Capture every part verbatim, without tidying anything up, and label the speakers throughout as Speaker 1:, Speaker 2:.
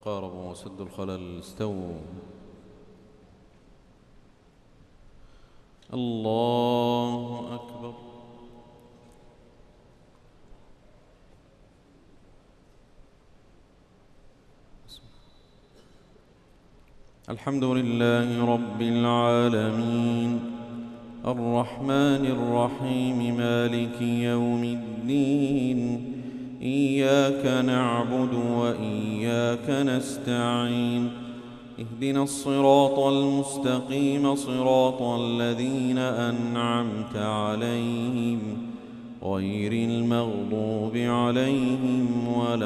Speaker 1: قاربوا وسدوا الخلل استووا. الله أكبر. الحمد لله رب العالمين الرحمن الرحيم مالك يوم الدين إياك نعبد وإياك نستعين اهدنا الصراط المستقيم صراط الذين أنعمت عليهم غير المغضوب عليهم ولا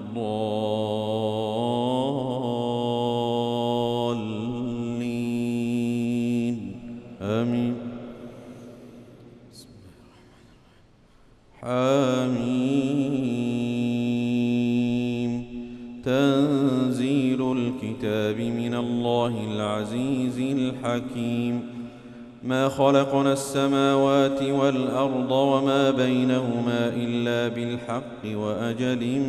Speaker 1: الضالين آمين. حميم. تنزيل الكتاب من الله العزيز الحكيم. ما خلقنا السماوات والأرض وما بينهما إلا بالحق وأجل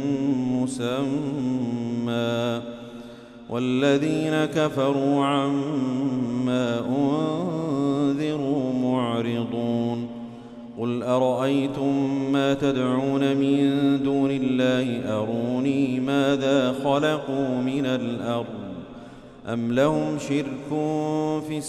Speaker 1: مسمى والذين كفروا عما أنذروا معرضون. قل أرأيتم ما تدعون من دون الله أروني ماذا خلقوا من الأرض أم لهم شرك في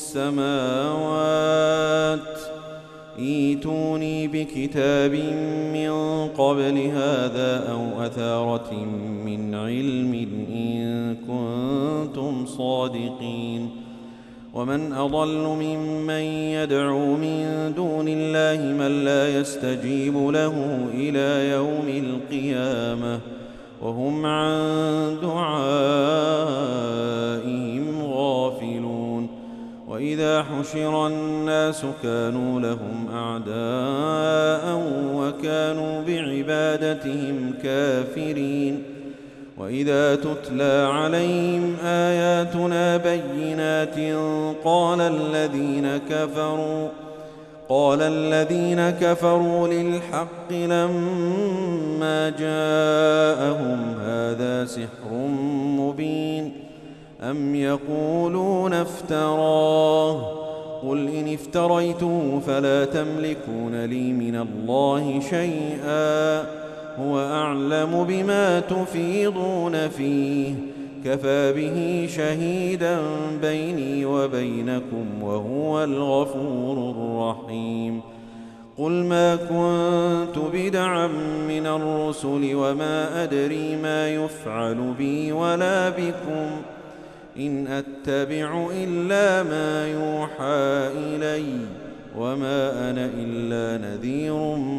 Speaker 1: السماوات ائتوني بكتاب من قبل هذا أو أثارة من علم إن كنتم صادقين. ومن أضل ممن يدعو من دون الله من لا يستجيب له إلى يوم القيامة وهم عن دعائهم غافلون. وإذا حشر الناس كانوا لهم أعداء وكانوا بعبادتهم كافرين. وإذا تتلى عليهم آياتنا بينات قال الذين كفروا قال الذين كفروا للحق لما جاءهم هذا سحر مبين أم يقولون افتراه قل إن افتريته فلا تملكون لي من الله شيئا هو أعلم بما تفيضون فيه كفى به شهيدا بيني وبينكم وهو الغفور الرحيم. قل ما كنت بدعا من الرسل وما أدري ما يفعل بي ولا بكم إن أتبع إلا ما يوحى إلي وما أنا إلا نذير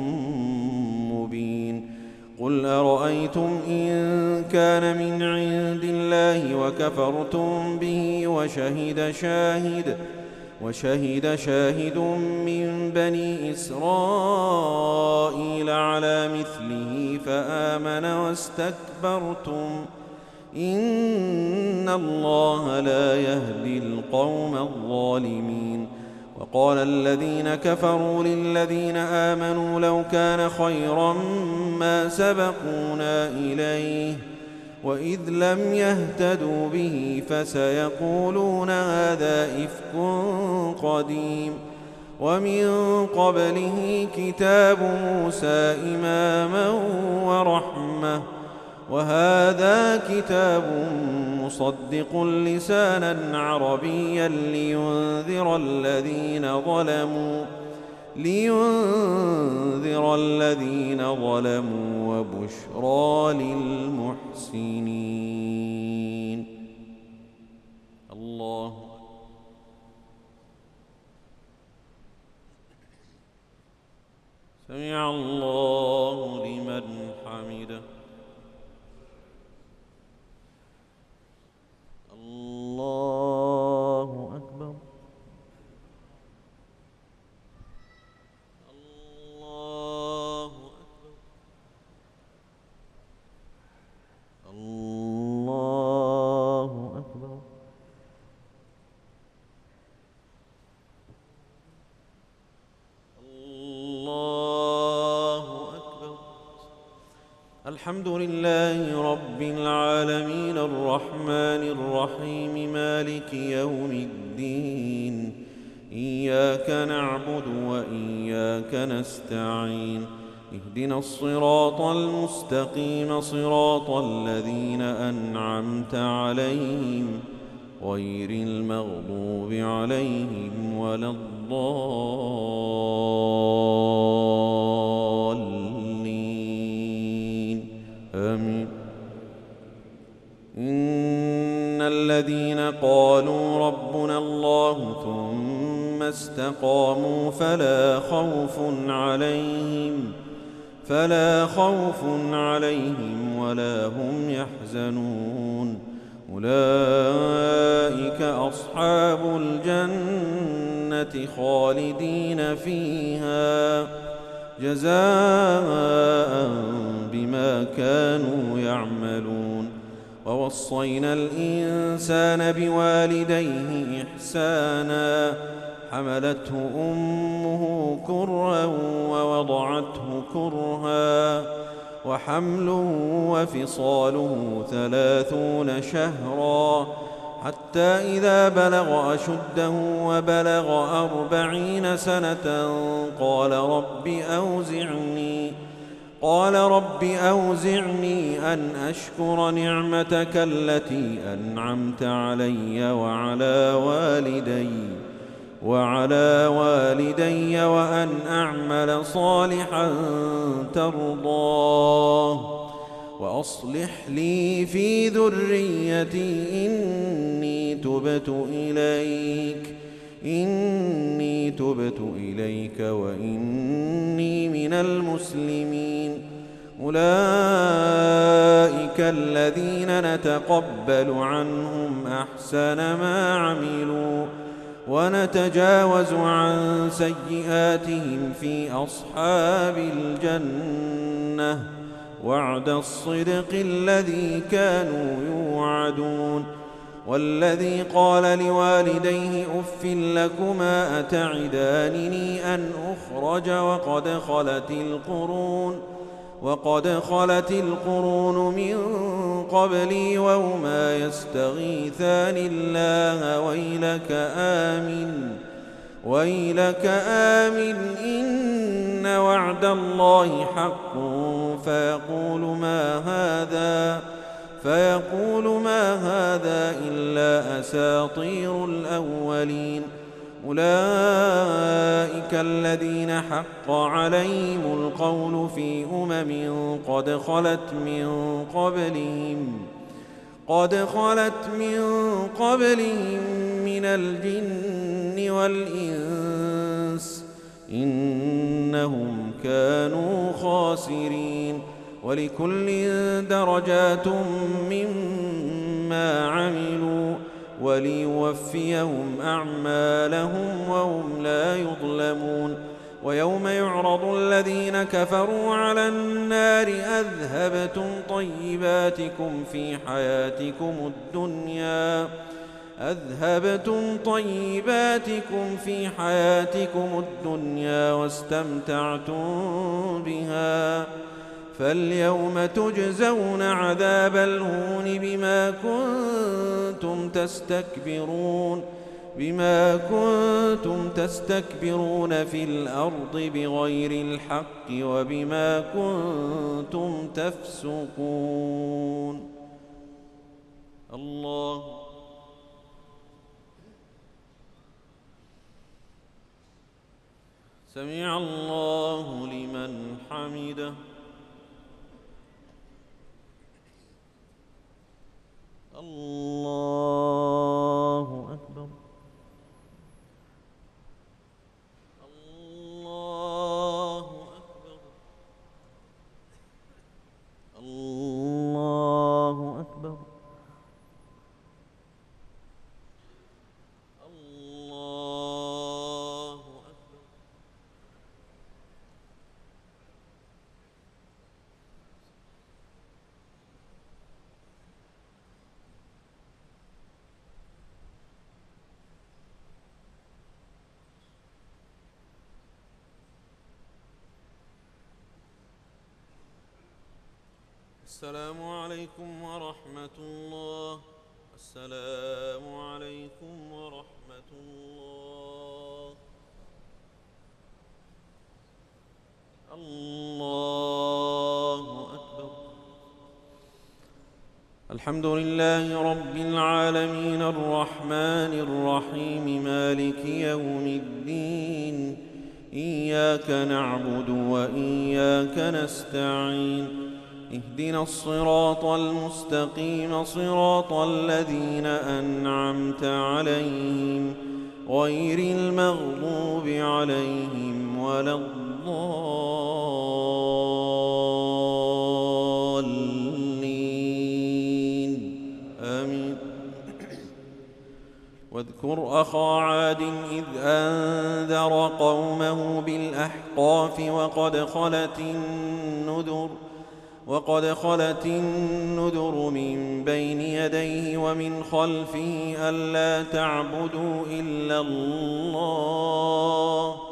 Speaker 1: مبين. قل أرأيتم إن كان من عند الله وكفرتم به وشهد شاهد وشهد شاهد من بني إسرائيل على مثله فآمن واستكبرتم إن الله لا يهدي القوم الظالمين. وقال الذين كفروا للذين آمنوا لو كان خيرا ما سبقونا إليه وإذ لم يهتدوا به فسيقولون هذا إفك قديم ومن قبله كتاب موسى إماما ورحمة وهذا كتاب مصدق لسانا عربيا لينذر الذين ظلموا لينذر الذين ظلموا وبشرى للمحسنين. الله سمع الله لمن حمده. الله أكبر. الله أكبر. الله الحمد لله رب العالمين الرحمن الرحيم مالك يوم الدين إياك نعبد وإياك نستعين اهدنا الصراط المستقيم صراط الذين أنعمت عليهم غير المغضوب عليهم ولا الضالين آمين. إن الذين قالوا ربنا الله ثم استقاموا فلا خوف عليهم فلا خوف عليهم ولا هم يحزنون أولئك أصحاب الجنة خالدين فيها جزاء بما كانوا يعملون. ووصينا الإنسان بوالديه إحسانا حملته أمه كرها ووضعته كرها وحمله وفصاله ثلاثون شهرا حتى إذا بلغ أشده وبلغ أربعين سنة قال رب أوزعني قال رب أوزعني أن أشكر نعمتك التي أنعمت علي وعلى والدي وعلى والدي وأن أعمل صالحا ترضاه وأصلح لي في ذريتي إني تبت إليك إني تبت إليك وإني من المسلمين. أولئك الذين نتقبل عنهم أحسن ما عملوا ونتجاوز عن سيئاتهم في أصحاب الجنة وعد الصدق الذي كانوا يوعدون. والذي قال لوالديه أف لكما أتعدانني أن أخرج وقد خلت القرون وقد خلت القرون من قبلي وهما يستغيثان الله ويلك آمن ويلك آمن إن وعد الله حق فيقول ما هذا فيقول ما هذا إلا أساطير الأولين. أولئك الذين حق عليهم القول في أمم قد خلت من قبلهم قد خلت من قبلهم من الجن والإنس إنهم كانوا خاسرين. ولكل درجات مما عملوا وليوفيهم أعمالهم وهم لا يظلمون. ويوم يعرض الذين كفروا على النار أذهبتم طيباتكم في حياتكم الدنيا أذهبتم طيباتكم في حياتكم الدنيا واستمتعتم بها فاليوم تجزون عذاب الهون بما كنتم تستكبرون بما كنتم تستكبرون في الأرض بغير الحق وبما كنتم تفسقون. الله سمع الله لمن حمده. الله أكبر. الله أكبر. الله أكبر. الله أكبر. السلام عليكم ورحمة الله. السلام عليكم ورحمة الله. الله أكبر. الحمد لله رب العالمين الرحمن الرحيم مالك يوم الدين. إياك نعبد وإياك نستعين. اهدنا الصراط المستقيم صراط الذين أنعمت عليهم غير المغضوب عليهم ولا الضالين آمين. واذكر أخا عاد إذ أنذر قومه بالأحقاف وقد خلت النذر وقد خلت النذر من بين يديه ومن خلفه ألا تعبدوا إلا الله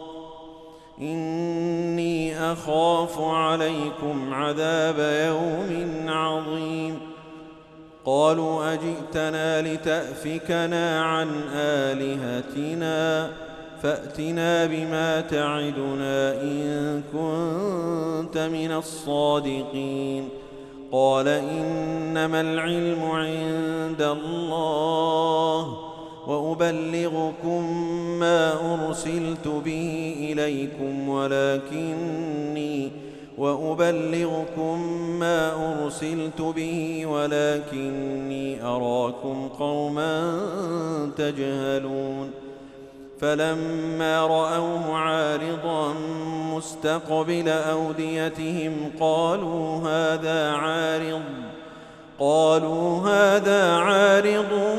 Speaker 1: إني أخاف عليكم عذاب يوم عظيم. قالوا أجئتنا لتأفكنا عن آلهتنا فأتنا بما تعدنا إن كنت من الصادقين. قال إنما العلم عند الله وأبلغكم ما أرسلت به إليكم ولكني وأبلغكم ما أرسلت به ولكني أراكم قوما تجهلون. فلما رأوه عارضا مستقبل أوديتهم قالوا هذا عارض قالوا هذا عارض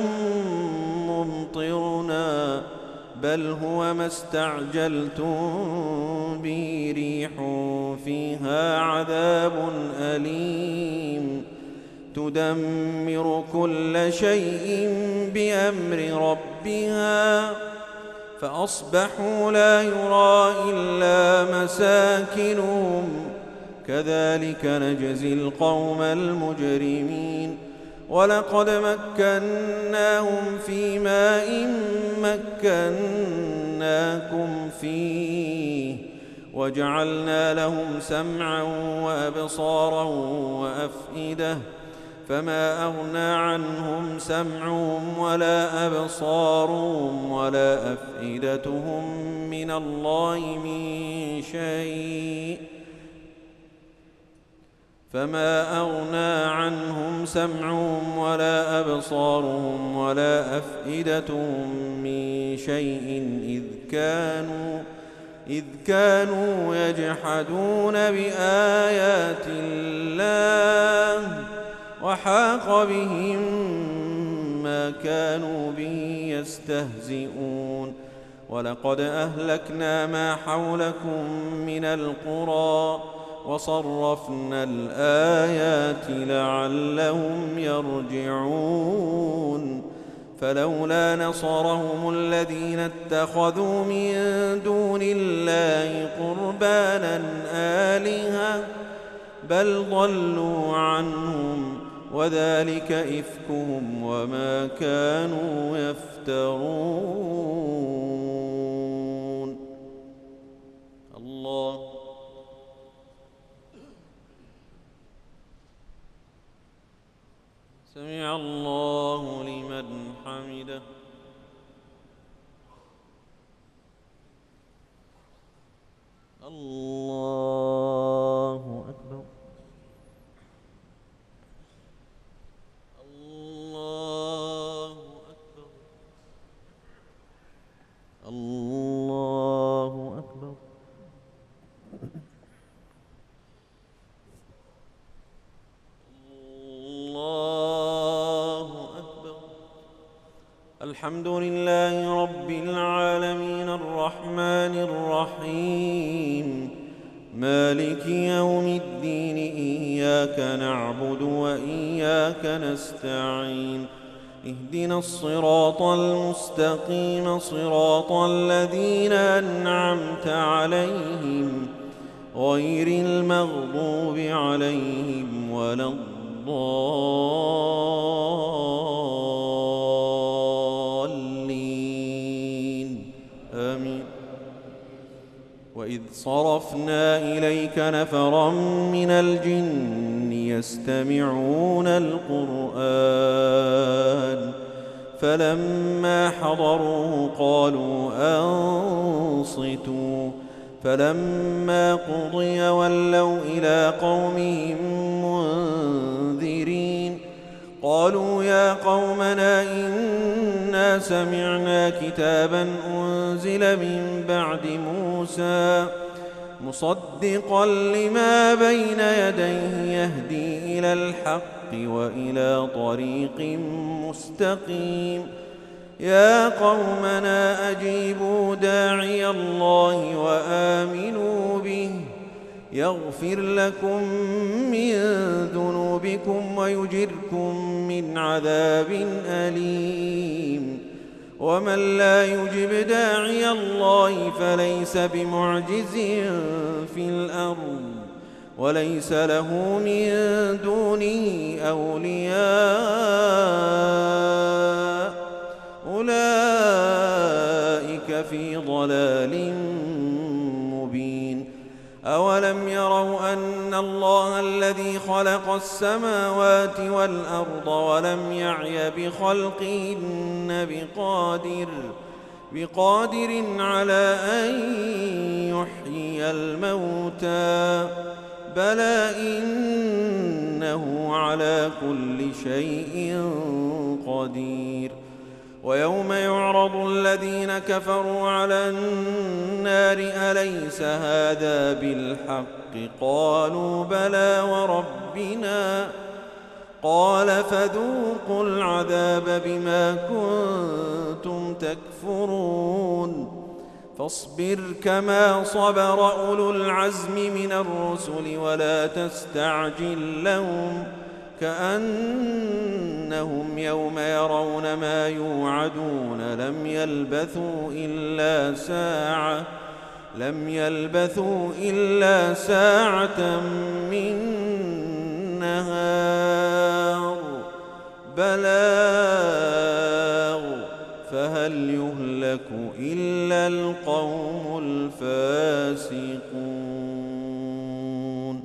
Speaker 1: ممطرنا بل هو ما استعجلتم به ريح فيها عذاب أليم تدمر كل شيء بأمر ربها فأصبحوا لا يرى إلا مساكنهم كذلك نجزي القوم المجرمين. ولقد مكناهم في ماء مكناكم فيه وجعلنا لهم سمعا وأبصارا وأفئدة فما أغنى عنهم سمعهم ولا أبصارهم ولا أفئدتهم من الله من شيء فما أغنى عنهم سمعهم ولا أبصارهم ولا أفئدتهم من شيء إذ كانوا إذ كانوا يجحدون بآيات الله وحاق بهم ما كانوا به يستهزئون. ولقد أهلكنا ما حولكم من القرى وصرفنا الآيات لعلهم يرجعون. فلولا نصرهم الذين اتخذوا من دون الله قربانا آلهة بل ضلوا عنهم وذلك إفكهم وما كانوا يفترون. الله سمع الله لمن حمده. الله أكبر. الله أكبر. الله أكبر. الله أكبر. الحمد لله رب العالمين الرحمن الرحيم مالك يوم الدين. إياك نعبد وإياك نستعين. اهدنا الصراط المستقيم صراط الذين أنعمت عليهم غير المغضوب عليهم ولا الضالين آمين. وإذ صرفنا إليك نفرا من الجن يستمعون القرآن فلما حضروه قالوا أنصتوا فلما قضي ولوا إلى قومهم منذرين قالوا يا قومنا إنا سمعنا كتابا أنزل من بعد موسى مصدقا لما بين يديه يهدي إلى الحق وإلى طريق مستقيم يا قومنا أجيبوا داعي الله وآمنوا به يغفر لكم من ذنوبكم ويجركم من عذاب أليم ومن لا يجب داعي الله فليس بمعجز في الأرض وليس له من دونه أولياء أولئك في ضلال مبين أولم يروا أن الله الذي خلق السماوات والأرض ولم يعي بخلقهن بقادر بقادر على أن يحيي الموتى بلى إنه على كل شيء قدير ويوم يعرض الذين كفروا على النار أليس هذا بالحق قالوا بلى وربنا قال فذوقوا العذاب بما كنتم تكفرون فاصبر كما صبر أولو العزم من الرسل ولا تستعجل لهم كأنهم يوم يرون ما يوعدون لم يلبثوا إلا ساعة لم يلبثوا إلا ساعة من نهار بلاغ فهل يهلك إلا القوم الفاسقون.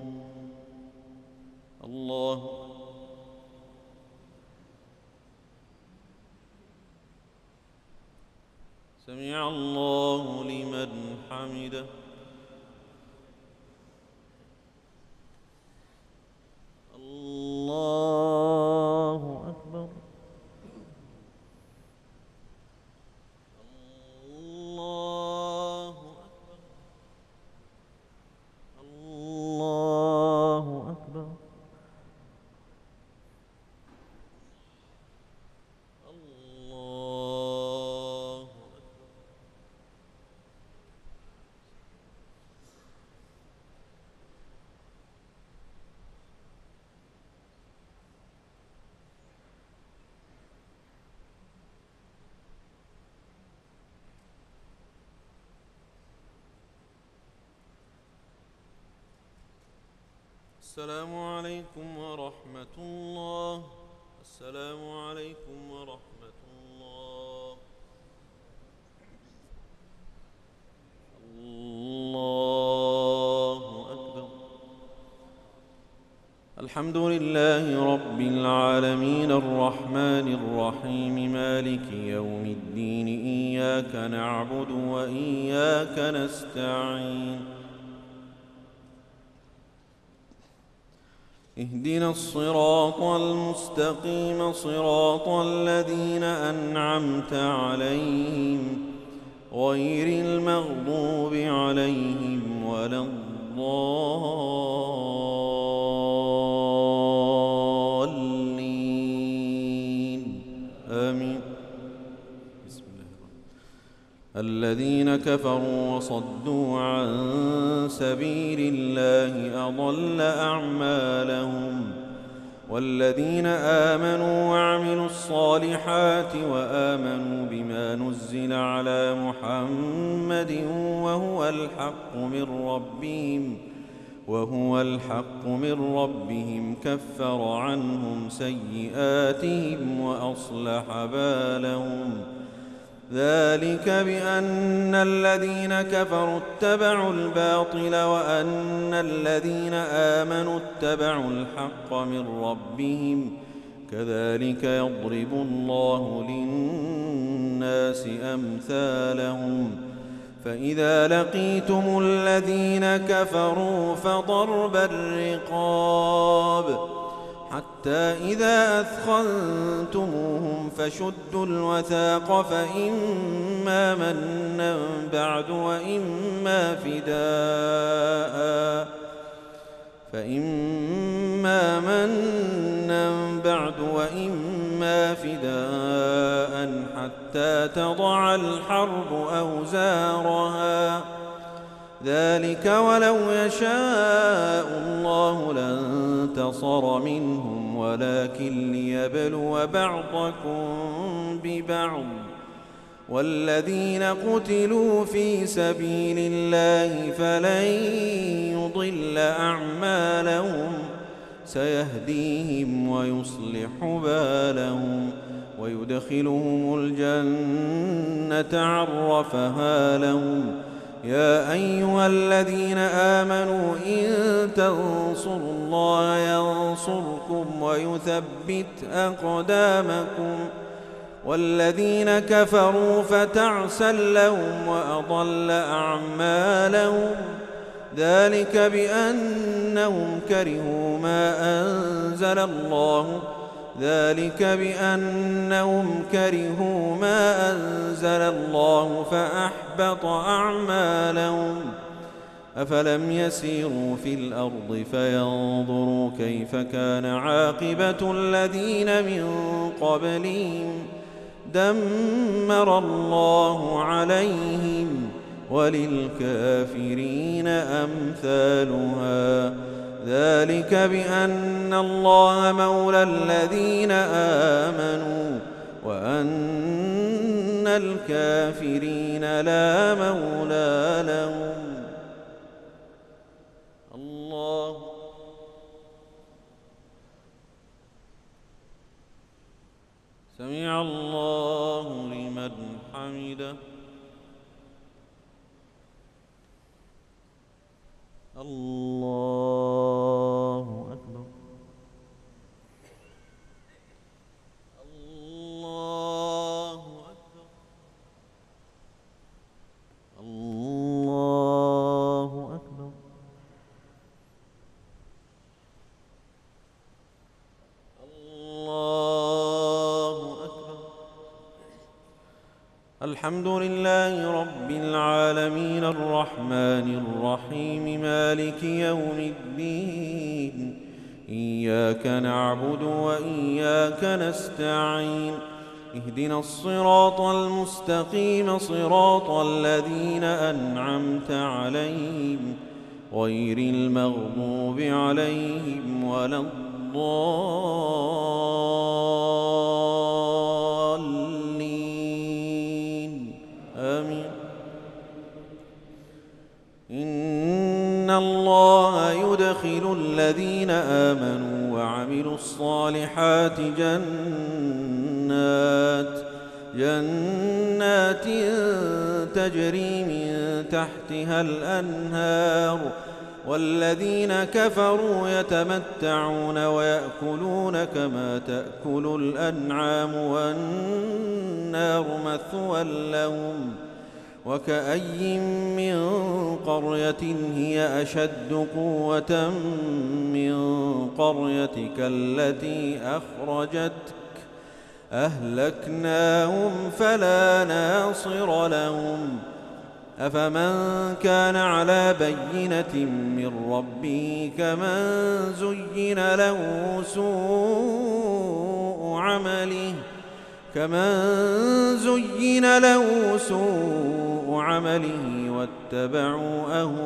Speaker 1: الله سمع الله لمن حمده. الله أكبر. الله أكبر. الله أكبر. الله السلام عليكم ورحمة الله. السلام عليكم ورحمة الله. الله أكبر. الحمد لله رب العالمين الرحمن الرحيم مالك يوم الدين إياك نعبد وإياك نستعين اهدنا الصراط المستقيم صراط الذين أنعمت عليهم غير المغضوب عليهم ولا الضالين آمين. بسم الله الذين كفروا وصدوا عن سبيل الله أضل أعمالهم والذين آمنوا وعملوا الصالحات وآمنوا بما نزل على محمد وهو الحق من ربهم وهو الحق من ربهم كفر عنهم سيئاتهم وأصلح بالهم ذلك بأن الذين كفروا اتبعوا الباطل وأن الذين آمنوا اتبعوا الحق من ربهم كذلك يضرب الله للناس أمثالهم فإذا لقيتم الذين كفروا فضرب الرقاب حتى إذا أثخنتموهم فشدوا الوثاق فإما منا بعد وإما فداء فإما منا بعد وإما فداء حتى تضع الحرب أوزارها ذلك ولو يشاء الله لانتصر منهم ولكن ليبلو بعضكم ببعض والذين قتلوا في سبيل الله فلن يضل أعمالهم سيهديهم ويصلح بالهم ويدخلهم الجنة عرفها لهم يا أيها الذين آمنوا إن تنصروا الله ينصركم ويثبت أقدامكم والذين كفروا فتعسا لهم وأضل أعمالهم ذلك بأنهم كرهوا ما أنزل الله ذلك بأنهم كرهوا ما أنزل الله فأحبط أعمالهم أفلم يسيروا في الأرض فينظروا كيف كان عاقبة الذين من قبلهم دمر الله عليهم وللكافرين أمثالها ذلك بأن الله مولى الذين آمنوا وأن الكافرين لا مولى لهم الله سمع الله لمن حمده الله أكبر الله أكبر الله أكبر الله أكبر الحمد لله رب العالمين الرحمن الرحيم مالك يوم الدين إياك نعبد وإياك نستعين اهدنا الصراط المستقيم صراط الذين أنعمت عليهم غير المغضوب عليهم ولا الضالين آمين إن الله يدخل الذين آمنوا وعملوا الصالحات جنات جنات تجري من تحتها الأنهار والذين كفروا يتمتعون ويأكلون كما تأكل الأنعام والنار مثوى لهم وكأي من قرية هي أشد قوة من قريتك التي أخرجتك أهلكناهم فلا ناصر لهم أفمن كان على بينة من ربه كمن زين له سوء عمله كمن زين له سوء عمله واتبعوا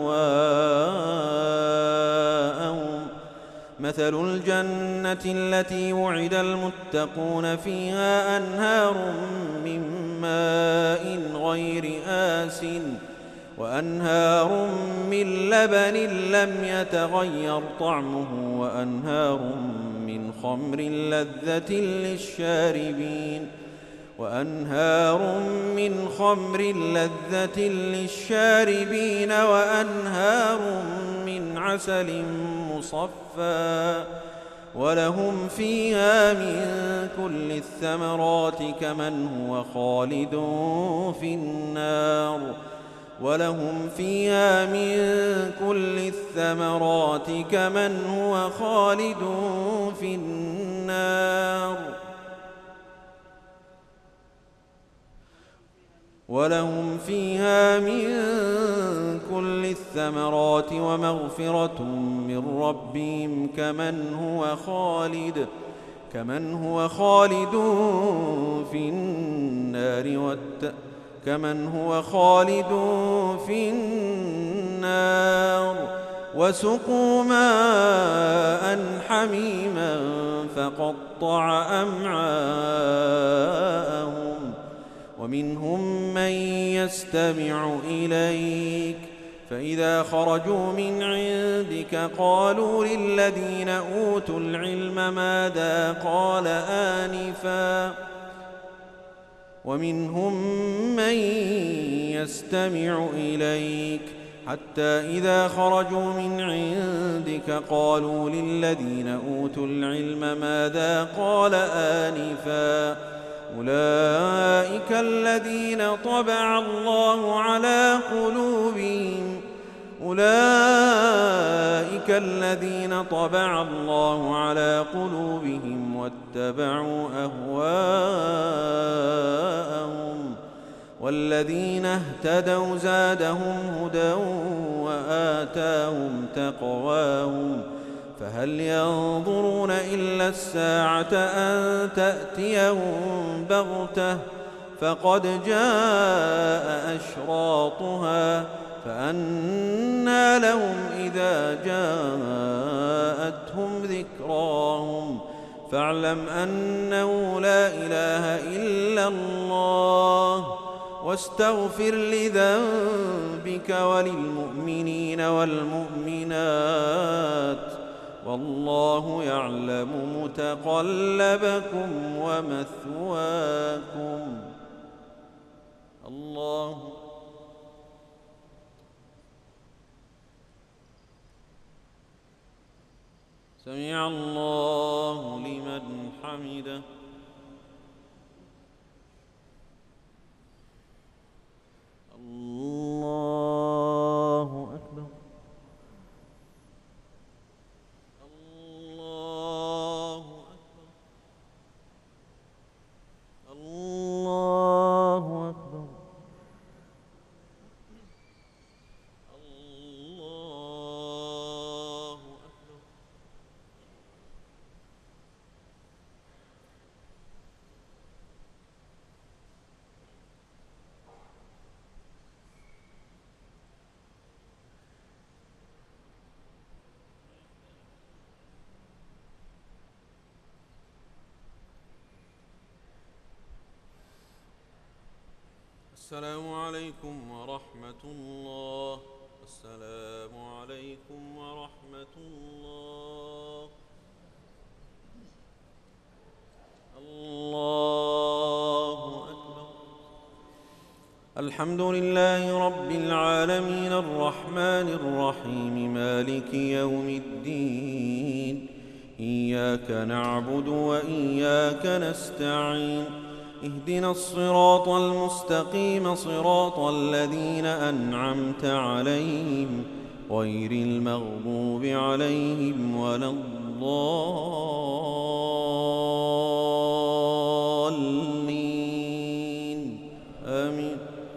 Speaker 1: أهواءهم مثل الجنة التي وعد المتقون فيها أنهار من ماء غير آسٍ وأنهار من لبن لم يتغير طعمه وأنهار من خمر لذة للشاربين وأنهار من خمر لذة للشاربين وأنهار من عسل مصفى ولهم فيها من كل الثمرات كمن هو خالد في النار ولهم فيها من كل الثمرات كمن هو خالد في النار ولهم فيها من كل الثمرات ومغفرة من ربهم كمن هو خالد كمن هو خالد في النار والت كمن هو خالد في النار وسقوا ماء حميما فقطع أمعاءهم ومنهم من يستمع إليك فإذا خرجوا من عندك قالوا للذين أوتوا العلم ماذا قال آنفا ومنهم من يستمع إليك حتى إذا خرجوا من عندك قالوا للذين أوتوا العلم ماذا قال آنفا أولئك الذين طبع الله على قلوبهم أولئك الذين طبع الله على قلوبهم واتبعوا أهواءهم والذين اهتدوا زادهم هدى وآتاهم تقواهم فهل ينظرون إلا الساعة أن تأتيهم بغتة فقد جاء أشراطها فأنى لهم إذا جاءتهم ذكراهم فاعلم أنه لا إله إلا الله واستغفر لذنبك وللمؤمنين والمؤمنات والله يعلم متقلبكم ومثواكم. الله سمع الله لمن حمده. الله أكبر. الله أكبر. الله أكبر. الله أكبر. السلام عليكم ورحمة الله. السلام عليكم ورحمة الله. الله أكبر. الحمد لله رب العالمين الرحمن الرحيم مالك يوم الدين إياك نعبد وإياك نستعين اهدنا الصراط المستقيم صراط الذين أنعمت عليهم غير المغضوب عليهم ولا الضالين آمين.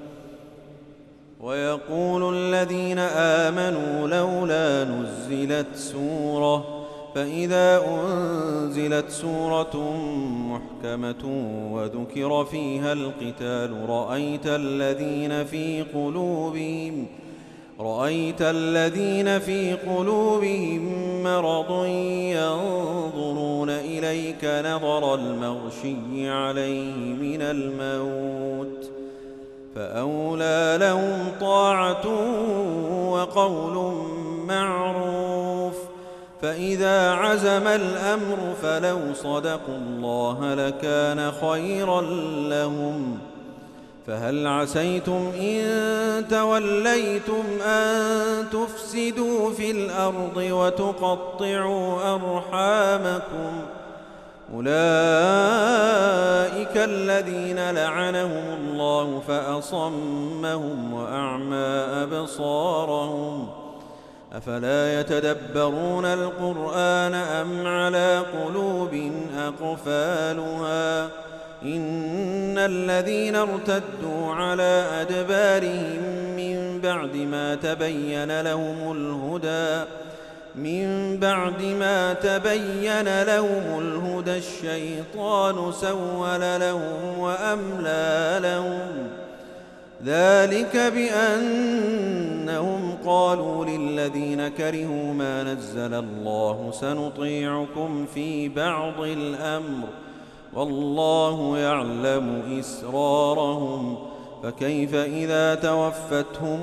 Speaker 1: ويقول الذين آمنوا لولا نزلت سورة فإذا أنزلت سورة محكمة وذكر فيها القتال رأيت الذين في قلوبهم رأيت الذين في قلوبهم مرض ينظرون إليك نظر المغشي عليه من الموت فأولى لهم طاعة وقول معروف. فإذا عزم الأمر فلو صدقوا الله لكان خيرا لهم. فهل عسيتم إن توليتم أن تفسدوا في الأرض وتقطعوا أرحامكم؟ أولئك الذين لعنهم الله فأصمهم وأعمى أبصارهم. أفلا يتدبرون القرآن أم على قلوب أقفالها؟ إن الذين ارتدوا على أدبارهم من بعد ما تبين لهم الهدى من بعد ما تبين لهم الهدى الشيطان سول لهم وأملى لهم. ذلك بأنهم قالوا للذين كرهوا ما نزل الله سنطيعكم في بعض الأمر والله يعلم إسرارهم. فكيف إذا توفتهم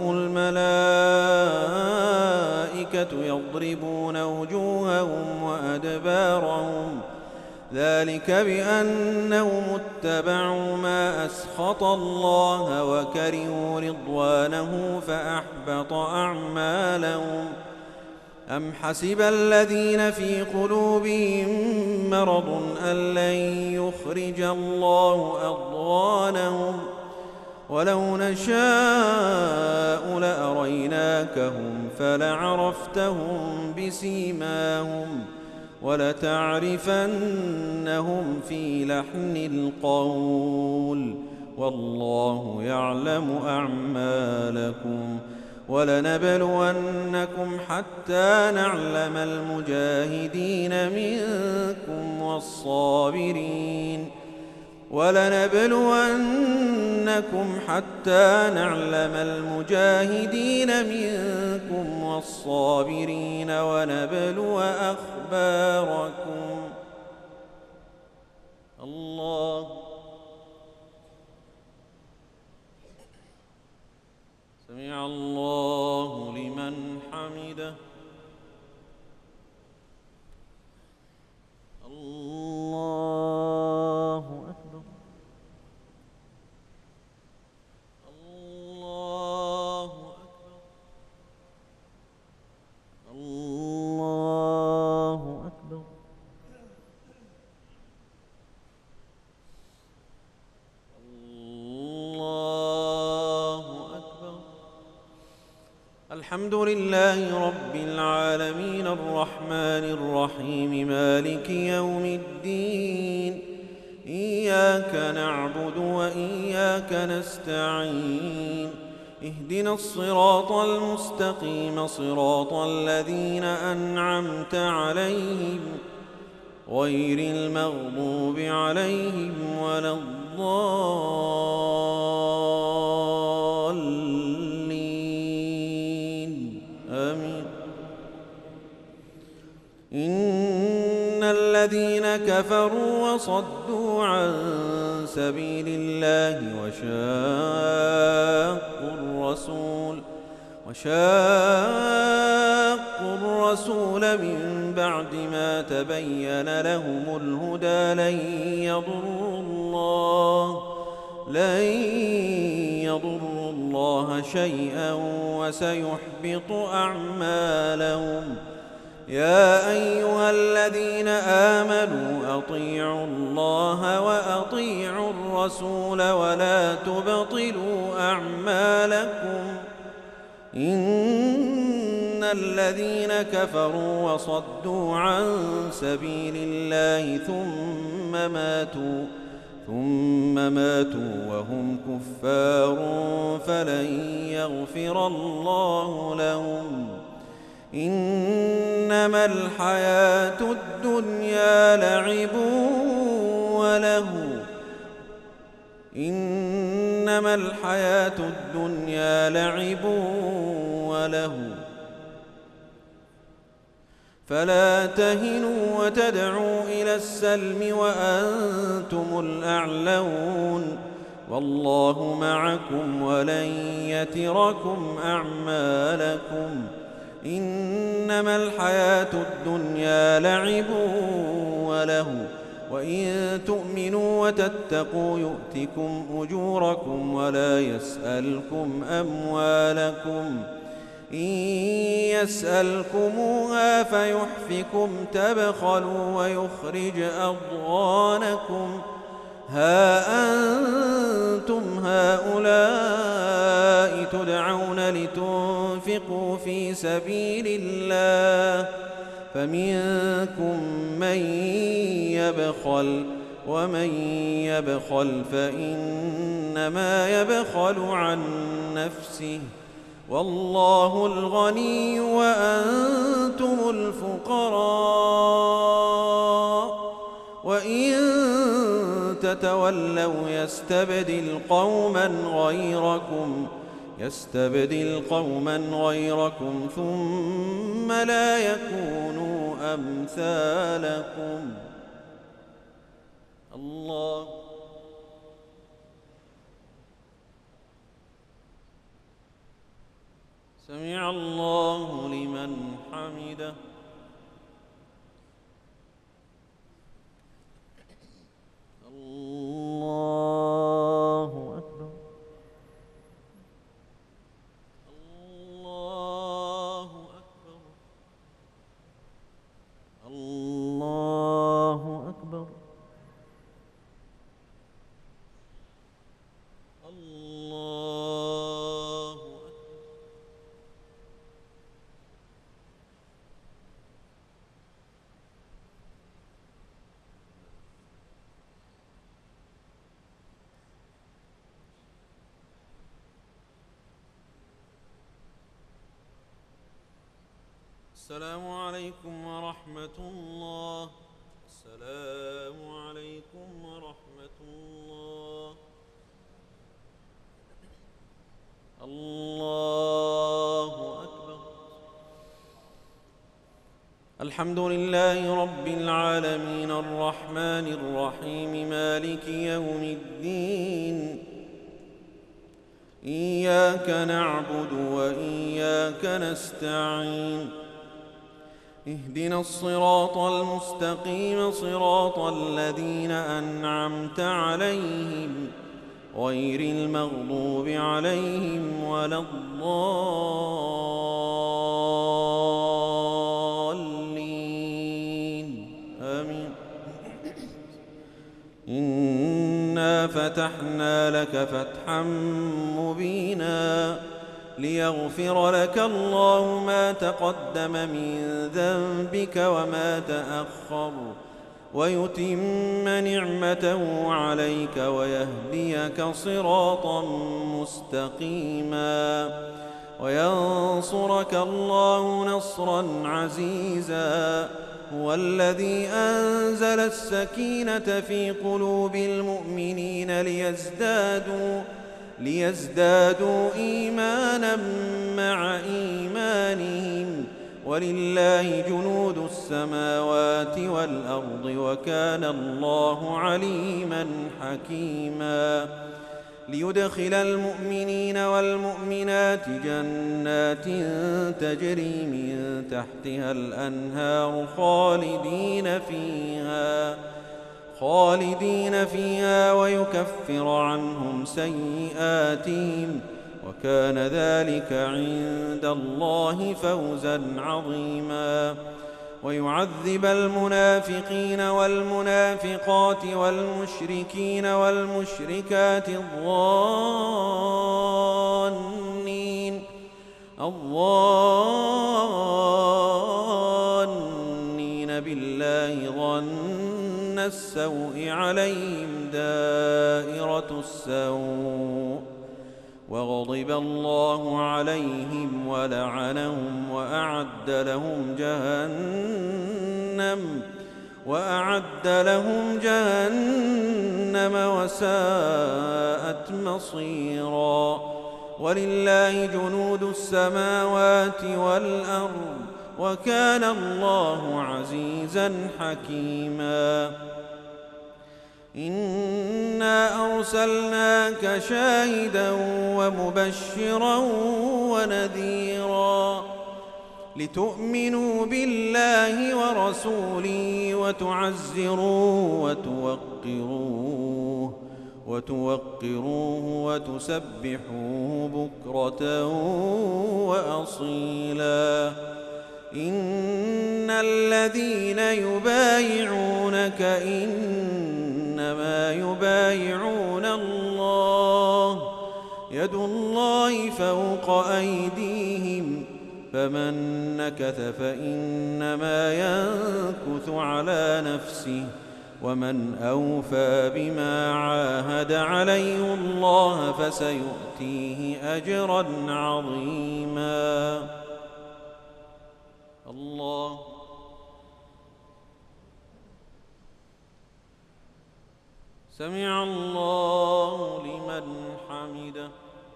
Speaker 1: الملائكة يضربون وجوههم وأدبارهم؟ ذلك بأنهم اتبعوا ما أسخط الله وكرهوا رضوانه فأحبط أعمالهم. أم حسب الذين في قلوبهم مرض أن لن يخرج الله أضغانهم؟ ولو نشاء لأريناكهم فلعرفتهم بسيماهم ولتعرفنهم في لحن القول والله يعلم أعمالكم. ولنبلونكم حتى نعلم المجاهدين منكم والصابرين ولنبلونكم حتى نعلم المجاهدين منكم والصابرين ونبلو أخباركم. الله سمع الله لمن حمده. الله أكبر. الله أكبر. الله أكبر. الله أكبر. الحمد لله رب العالمين الرحمن الرحيم مالك يوم الدين. إياك نعبد وإياك نستعين. اهدنا الصراط المستقيم صراط الذين أنعمت عليهم غير المغضوب عليهم ولا الضالين آمين. إن الذين كفروا وصدوا عن سبيل الله وشاقوا الرسول وشاقوا الرسول من بعد ما تبين لهم الهدى لن يضروا الله لن يضروا الله شيئا وسيحبط أعمالهم. يا أيها الذين آمنوا أطيعوا الله وأطيعوا الرسول ولا تبطلوا أعمالكم. إن الذين كفروا وصدوا عن سبيل الله ثم ماتوا ثم ماتوا وهم كفار فلن يغفر الله لهم. إنما الحياة الدنيا لعب وله إنما الحياة الدنيا لعب وله فلا تهنوا وتدعوا إلى السلم وأنتم الأعلون والله معكم ولن يتركم أعمالكم إنما الحياة الدنيا لعب ولهو وإن تؤمنوا وتتقوا يؤتكم أجوركم ولا يسألكم أموالكم إن يسألكموها فيحفكم تبخلوا ويخرج أضغانكم ها أنتم هؤلاء تدعون لتنفقوا في سبيل الله فمنكم من يبخل ومن يبخل فإنما يبخل عن نفسه والله الغني وأنتم الفقراء وإن تتولوا يستبدل قوما غيركم يستبدل قوما غيركم ثم لا يكونوا أمثالكم. الله سمع الله لمن حمده. الله أكبر. الله أكبر. الله أكبر. الله السلام عليكم ورحمة الله. السلام عليكم ورحمة الله. الله أكبر. الحمد لله رب العالمين الرحمن الرحيم مالك يوم الدين إياك نعبد وإياك نستعين اهدنا الصراط المستقيم صراط الذين أنعمت عليهم غير المغضوب عليهم ولا الضالين آمين. إنا فتحنا لك فتحا مبينا ليغفر لك الله ما تقدم من ذنبك وما تأخر ويتم نعمته عليك ويهديك صراطا مستقيما وينصرك الله نصرا عزيزا. هو الذي أنزل السكينة في قلوب المؤمنين ليزدادوا ليزدادوا إيمانا مع إيمانهم ولله جنود السماوات والأرض وكان الله عليما حكيما. ليدخل المؤمنين والمؤمنات جنات تجري من تحتها الأنهار خالدين فيها خالدين فيها ويكفر عنهم سيئاتهم وكان ذلك عند الله فوزا عظيما. ويعذب المنافقين والمنافقات والمشركين والمشركات الظانين الظانين بالله ظن السوء عليهم دائرة السوء وغضب الله عليهم ولعنهم وأعد لهم جهنم وأعد لهم جهنم وساءت مصيرا. ولله جنود السماوات والأرض وكان الله عزيزا حكيما. إنا أرسلناك شاهدا ومبشرا ونذيرا لتؤمنوا بالله ورسوله وتعزروه وتوقروه وتوقروه وتسبحوه بكرة وأصيلا إن الذين يبايعونك إنما يبايعون الله يد الله فوق أيديهم فمن نكث فإنما ينكث على نفسه ومن أوفى بما عاهد عليه الله فسيؤتيه أجرا عظيما. الله سمع الله لمن حمده.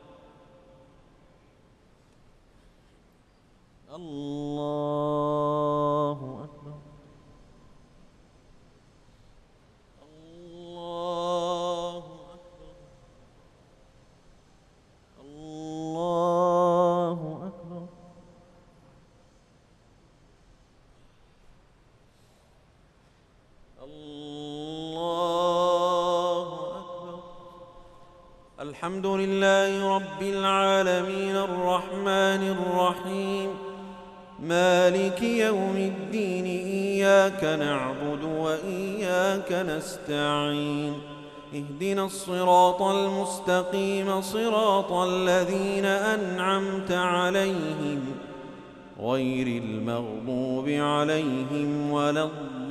Speaker 1: الله أكبر. الله أكبر. الله أكبر. الله أكبر. الحمد لله رب العالمين الرحمن الرحيم مالك يوم الدين إياك نعبد وإياك نستعين اهدنا الصراط المستقيم صراط الذين أنعمت عليهم غير المغضوب عليهم ولا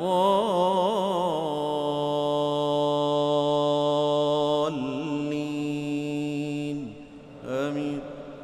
Speaker 1: الضالين آمين.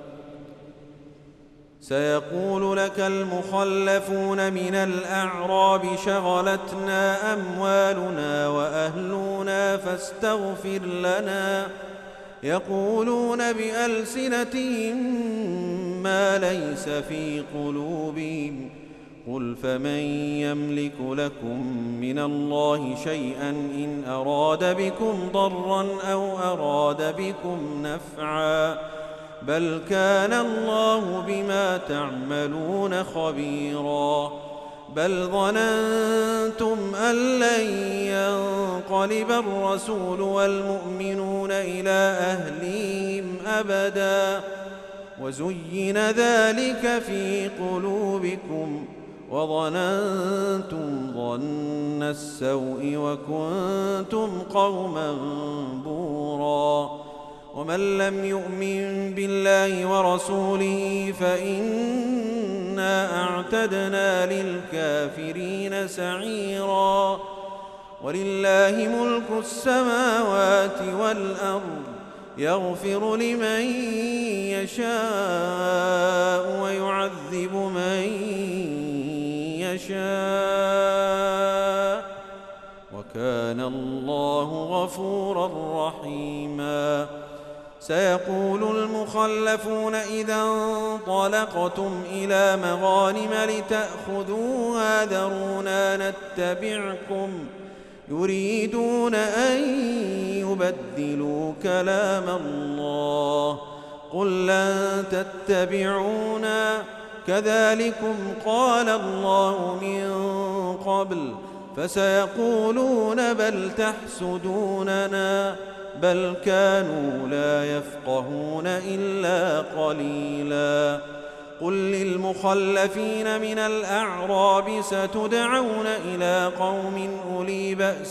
Speaker 1: سيقول لك المخلفون من الأعراب شغلتنا أموالنا وأهلنا فاستغفر لنا يقولون بألسنتهم ما ليس في قلوبهم قل فمن يملك لكم من الله شيئا إن أراد بكم ضرا أو أراد بكم نفعا بل كان الله بما تعملون خبيرا بل ظننتم أن لن ينقلب الرسول والمؤمنون إلى أهليهم أبدا وزين ذلك في قلوبكم وظننتم ظن السوء وكنتم قوما بورا ومن لم يؤمن بالله ورسوله فإنا أعتدنا للكافرين سعيرا ولله ملك السماوات والأرض يغفر لمن يشاء ويعذب من يشاء وكان الله غفورا رحيما. سيقول المخلفون إذا انطلقتم إلى مغانم لتأخذوها ذرونا نتبعكم يريدون أن يبدلوا كلام الله قل لن تتبعونا كذلكم قال الله من قبل فسيقولون بل تحسدوننا بل كانوا لا يفقهون إلا قليلا. قل للمخلفين من الأعراب ستدعون إلى قوم أولي بأس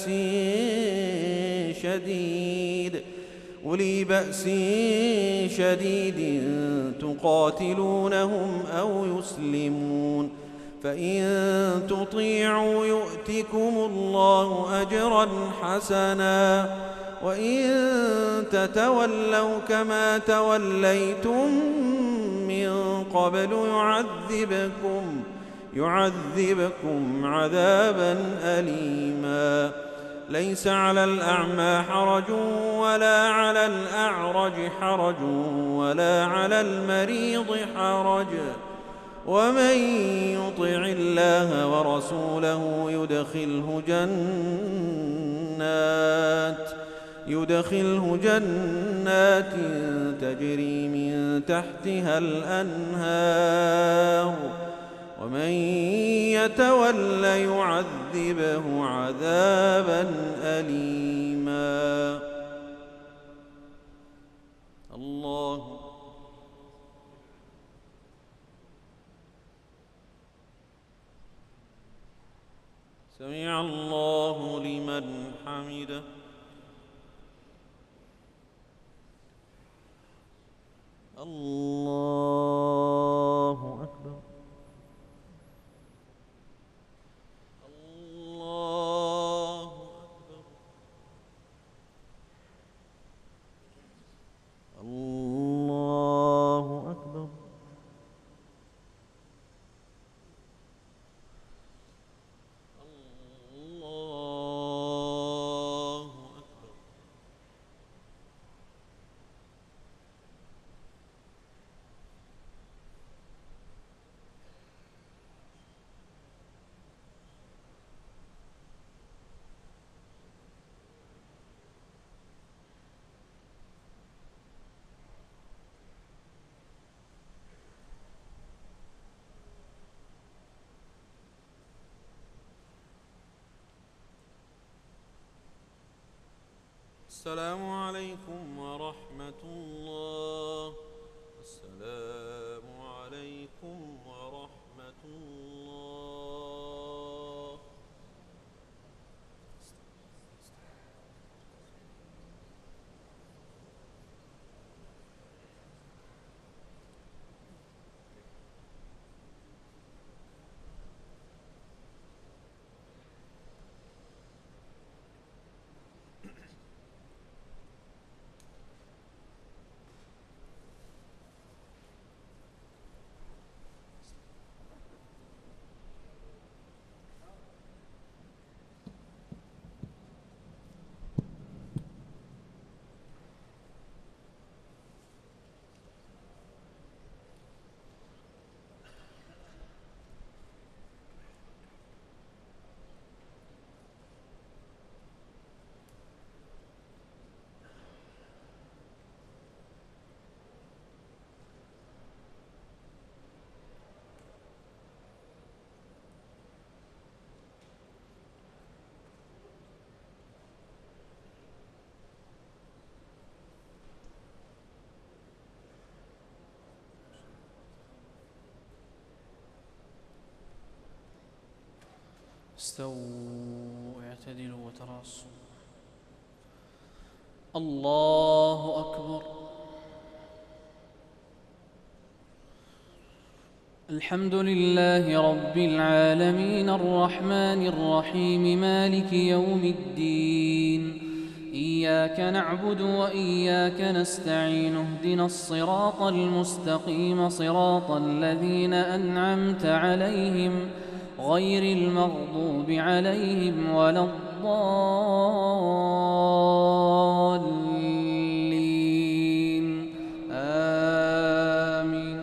Speaker 1: شديد أولي بأس شديد تقاتلونهم أو يسلمون فإن تطيعوا يؤتكم الله أجرا حسنا وإن تتولوا كما توليتم من قبل يعذبكم يعذبكم عذابا أليما. ليس على الأعمى حرج ولا على الأعرج حرج ولا على المريض حرج ومن يطع الله ورسوله يدخله جنات جنات يدخله جنات تجري من تحتها الأنهار ومن يتول يعذبه عذابا أليما. الله سمع الله لمن حمده. الله أكبر. الله أكبر. الله أكبر. السلام عليكم ورحمة الله. السلام عليكم ورحمة الله.
Speaker 2: استووا اعتدلوا وتراصوا. الله أكبر. الحمد لله رب العالمين الرحمن الرحيم مالك يوم الدين. إياك نعبد وإياك نستعين اهدنا الصراط المستقيم صراط الذين أنعمت عليهم غير المغضوب عليهم ولا الضالين آمين.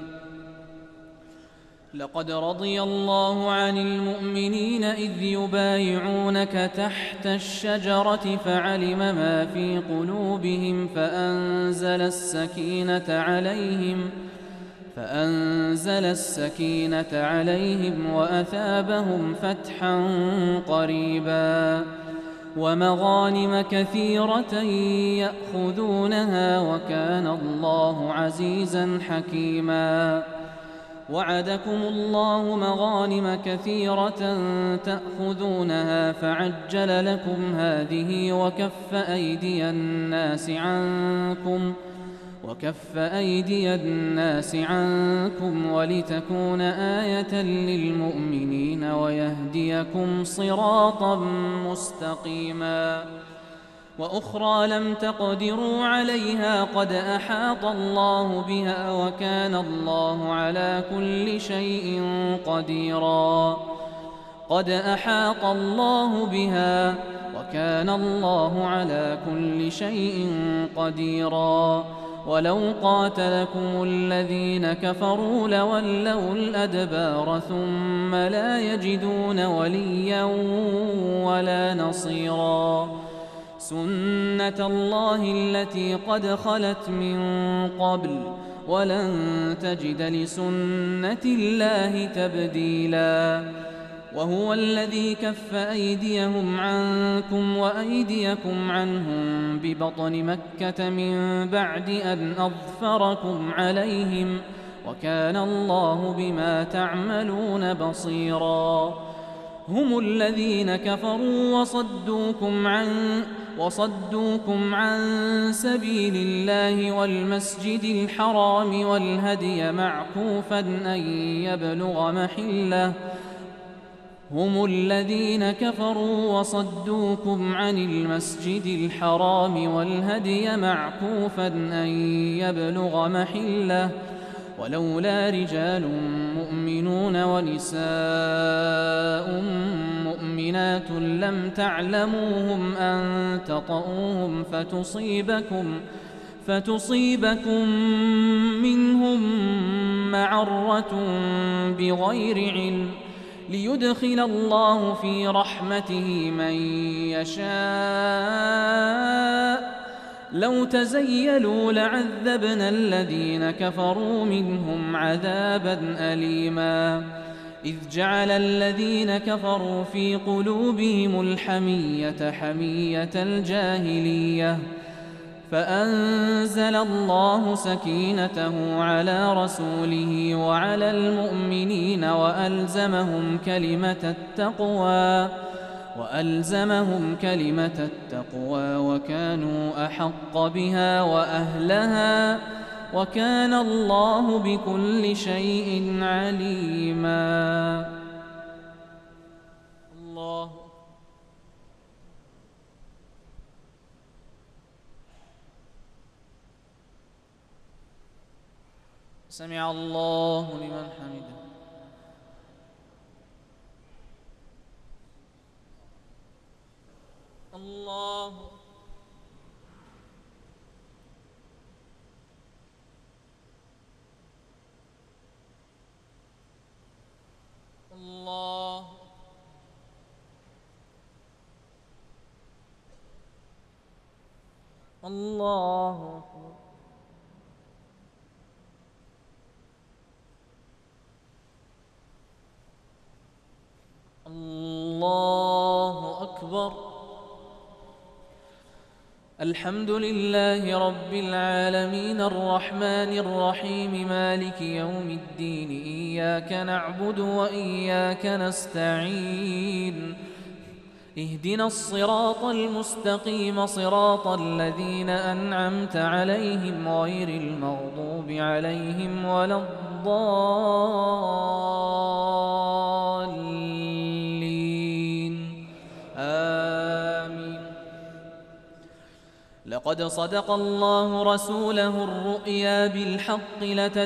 Speaker 2: لقد رضي الله عن المؤمنين إذ يبايعونك تحت الشجرة فعلم ما في قلوبهم فأنزل السكينة عليهم فأنزل السكينة عليهم وأثابهم فتحا قريبا ومغانم كثيرة يأخذونها وكان الله عزيزا حكيما. وعدكم الله مغانم كثيرة تأخذونها فعجل لكم هذه وكف أيدي الناس عنكم وكف أيدي الناس عنكم ولتكون آية للمؤمنين ويهديكم صراطا مستقيما. وأخرى لم تقدروا عليها قد أحاط الله بها وكان الله على كل شيء قديرا. قد أحاط الله بها وكان الله على كل شيء قديرا. ولو قاتلكم الذين كفروا لولوا الأدبار ثم لا يجدون وليا ولا نصيرا. سُنَّةَ اللَّهِ الَّتِي قَدْ خَلَتْ مِن قَبْلُ وَلَن تَجِدَ لِسُنَّةِ اللَّهِ تَبْدِيلًا وهو الذي كف أيديهم عنكم وأيديكم عنهم ببطن مكة من بعد أن أظفركم عليهم وكان الله بما تعملون بصيرا هم الذين كفروا وصدوكم عن وصدوكم عن سبيل الله والمسجد الحرام والهدي معكوفا أن يبلغ محله هم الذين كفروا وصدوكم عن المسجد الحرام والهدي معكوفا أن يبلغ محله ولولا رجال مؤمنون ونساء مؤمنات لم تعلموهم أن تطؤوهم فتصيبكم فتصيبكم منهم معرة بغير علم ليدخل الله في رحمته من يشاء لو تزيلوا لعذبنا الذين كفروا منهم عذابا أليما إذ جعل الذين كفروا في قلوبهم الحمية حمية الجاهلية فأنزل الله سكينته على رسوله وعلى المؤمنين وألزمهم كلمة التقوى وألزمهم كلمة التقوى وكانوا أحق بها وأهلها وكان الله بكل شيء عليما. الله سمع الله لمن حمده. الله الله الله الله أكبر. الحمد لله رب العالمين الرحمن الرحيم مالك يوم الدين إياك نعبد وإياك نستعين اهدنا الصراط المستقيم صراط الذين أنعمت عليهم غير المغضوب عليهم ولا الضالين آمين. لقد صدق الله رسوله الرؤيا بالحق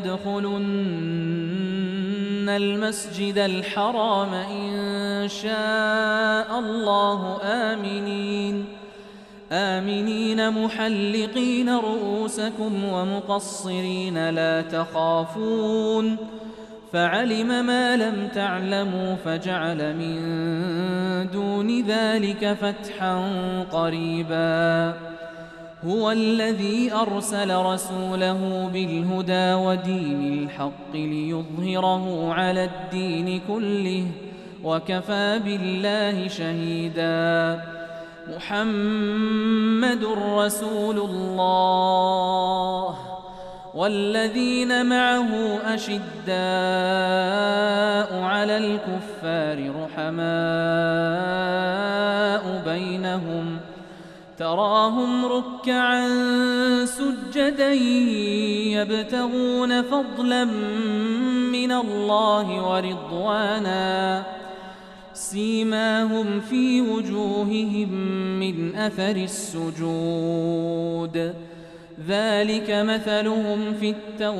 Speaker 2: لتدخلن المسجد الحرام إن شاء الله آمنين آمنين محلقين رؤوسكم ومقصرين لا تخافون فعلم ما لم تعلموا فجعل من دون ذلك فتحا قريبا. هو الذي أرسل رسوله بالهدى ودين الحق ليظهره على الدين كله وكفى بالله شهيدا. محمد رسول الله والذين معه أشداء على الكفار رحماء بينهم تراهم ركعا سجدا يبتغون فضلا من الله ورضوانا سيماهم في وجوههم من أثر السجود ذلك مثلهم في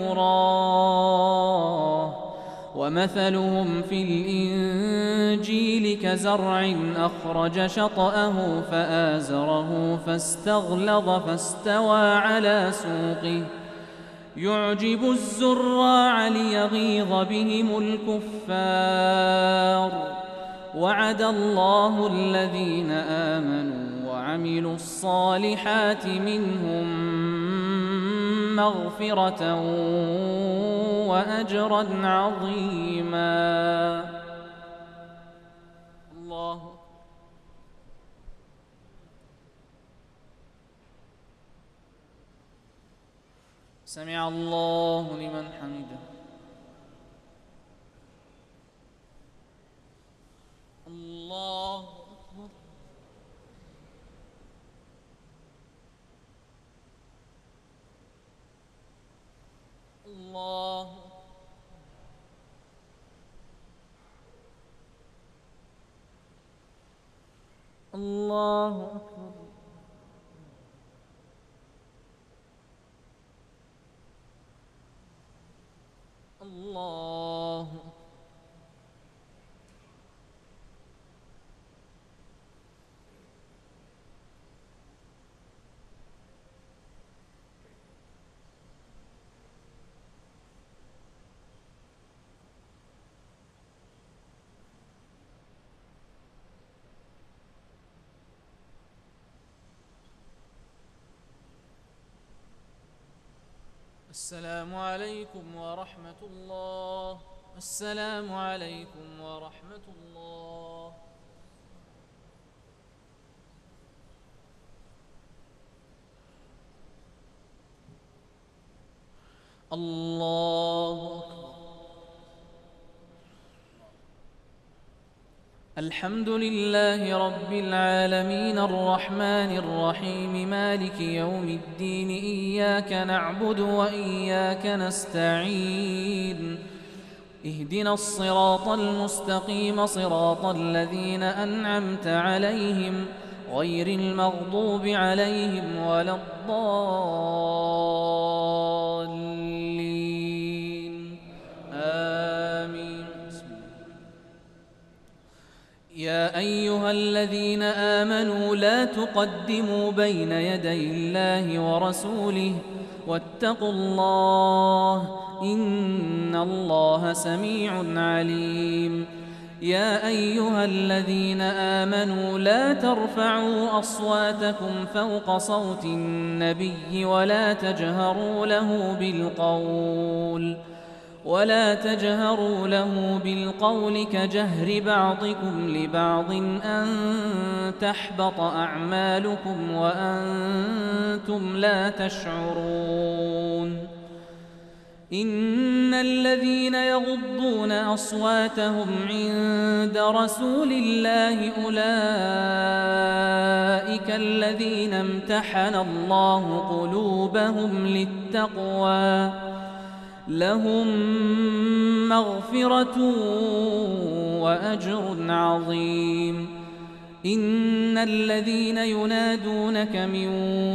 Speaker 2: التوراة ومثلهم في الإنجيل كزرع أخرج شطأه فآزره فاستغلظ فاستوى على سوقه يعجب الزراع ليغيظ بهم الكفار. وعد الله الذين آمنوا وعملوا وعملوا الصالحات منهم مغفرة وأجرا عظيما. الله سمع الله لمن حمده. الله أكبر. الله الله أكبر. الله السلام عليكم ورحمة الله. السلام عليكم ورحمة الله. الله أكبر. الحمد لله رب العالمين الرحمن الرحيم مالك يوم الدين إياك نعبد وإياك نستعين اهدنا الصراط المستقيم صراط الذين أنعمت عليهم غير المغضوب عليهم ولا الضالين آمين. يا أيها الذين آمنوا لا تقدموا بين يدي الله ورسوله واتقوا الله إن الله سميع عليم. يا أيها الذين آمنوا لا ترفعوا أصواتكم فوق صوت النبي ولا تجهروا له بالقول ولا تجهروا له بالقول كجهر بعضكم لبعض أن تحبط أعمالكم وأنتم لا تشعرون. إن الذين يغضون أصواتهم عند رسول الله أولئك الذين امتحن الله قلوبهم للتقوى لهم مغفرة وأجر عظيم. إن الذين ينادونك من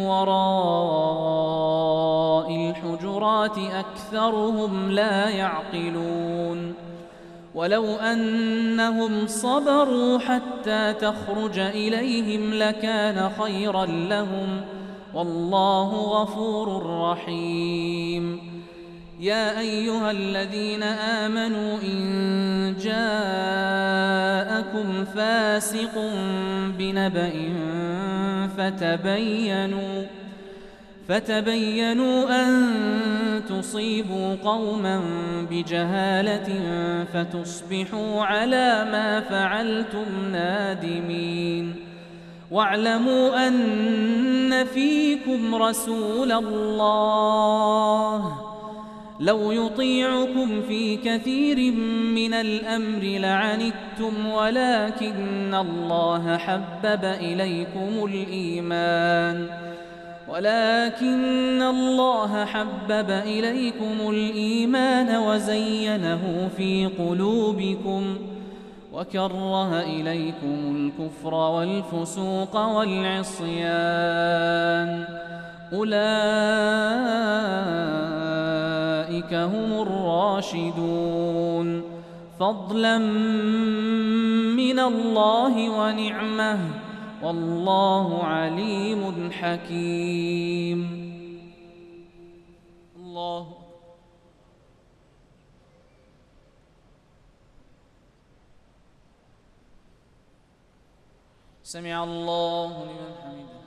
Speaker 2: وراء الحجرات أكثرهم لا يعقلون. ولو أنهم صبروا حتى تخرج إليهم لكان خيرا لهم والله غفور رحيم. يا أيها الذين آمنوا إن جاءكم فاسق بنبأ فتبينوا فتبينوا أن تصيبوا قوما بجهالة فتصبحوا على ما فعلتم نادمين. واعلموا أن فيكم رسول الله لو يطيعكم في كثير من الأمر لعنتم ولكن الله حبب إليكم الإيمان ولكن الله حبب إليكم الإيمان وزينه في قلوبكم وكره إليكم الكفر والفسوق والعصيان أولئك هم الراشدون فضلا من الله ونعمه والله عليم حكيم. الله سمع الله لمن حمده.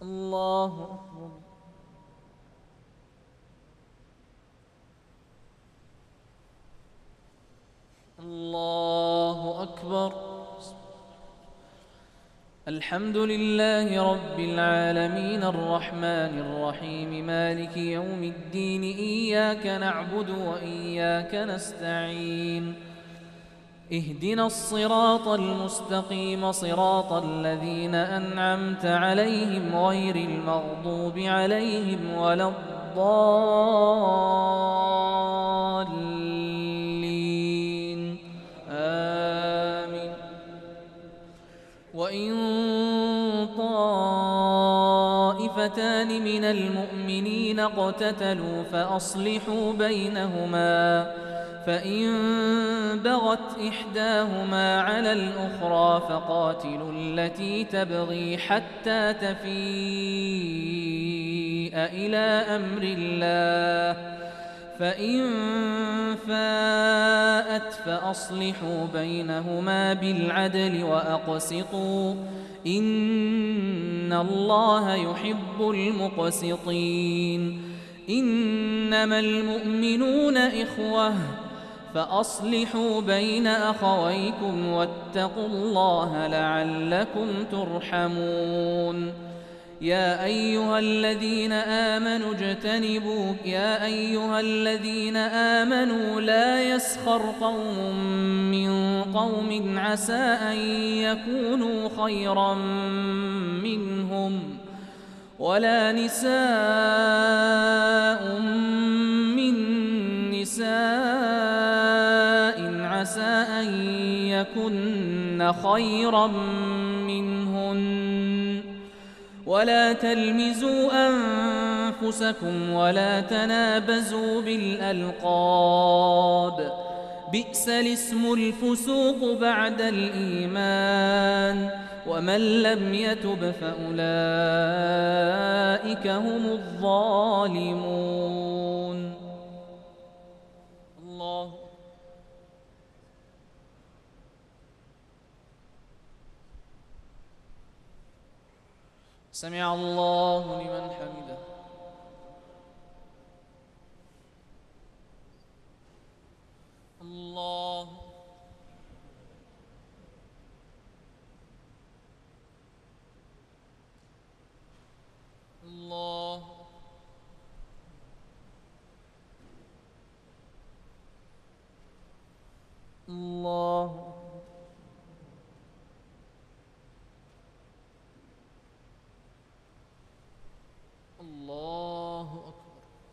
Speaker 2: الله أكبر. الله أكبر. الحمد لله رب العالمين الرحمن الرحيم مالك يوم الدين إياك نعبد وإياك نستعين اهدنا الصراط المستقيم صراط الذين أنعمت عليهم غير المغضوب عليهم ولا الضالين آمين. وإن طائفتان من المؤمنين اقتتلوا فأصلحوا بينهما فإن بغت إحداهما على الأخرى فقاتلوا التي تبغي حتى تفيء إلى أمر الله فإن فاءت فأصلحوا بينهما بالعدل وأقسطوا إن الله يحب المقسطين. إنما المؤمنون إخوة فأصلحوا بين أخويكم واتقوا الله لعلكم ترحمون. يا أيها الذين آمنوا اجتنبوا يا أيها الذين آمنوا لا يسخر قوم من قوم عسى أن يكونوا خيرا منهم ولا نساء من نساء عسى أن يكن خيرا منهن ولا تلمزوا أنفسكم ولا تنابزوا بالألقاب بئس الاسم الفسوق بعد الإيمان ومن لم يتب فأولئك هم الظالمون. الله سمع الله لمن حمده. الله الله الله الله أكبر.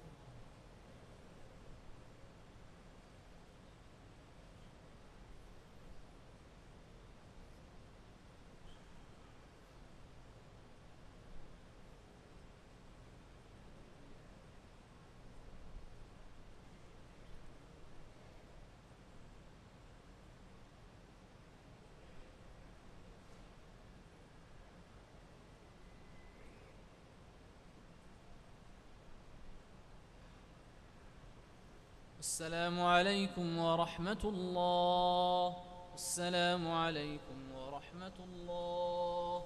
Speaker 2: السلام عليكم ورحمة الله. السلام عليكم ورحمة الله.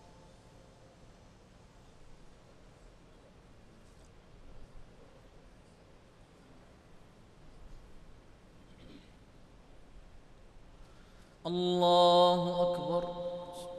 Speaker 2: الله أكبر.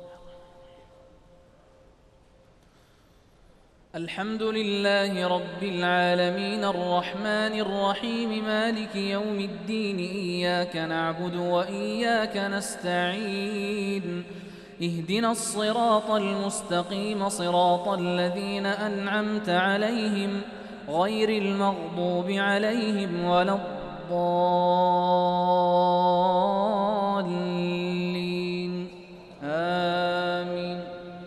Speaker 2: الحمد لله رب العالمين الرحمن الرحيم مالك يوم الدين إياك نعبد وإياك نستعين اهدنا الصراط المستقيم صراط الذين أنعمت عليهم غير المغضوب عليهم ولا الضالين آمين.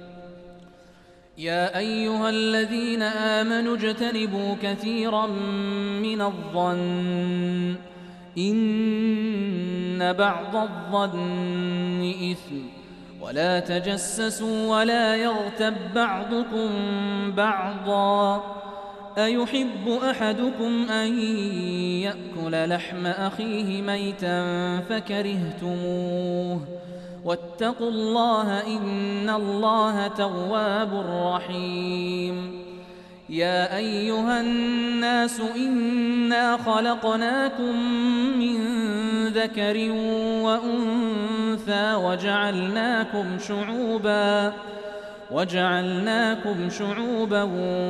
Speaker 2: يا أيها الذين آمنوا اجتنبوا كثيرا من الظن إن بعض الظن إثم ولا تجسسوا ولا يغتب بعضكم بعضا أيحب أحدكم أن يأكل لحم أخيه ميتا فكرهتموه واتقوا الله إن الله تواب رحيم. يا أيها الناس إنا خلقناكم من ذكر وأنثى وجعلناكم شعوبا وجعلناكم شعوبا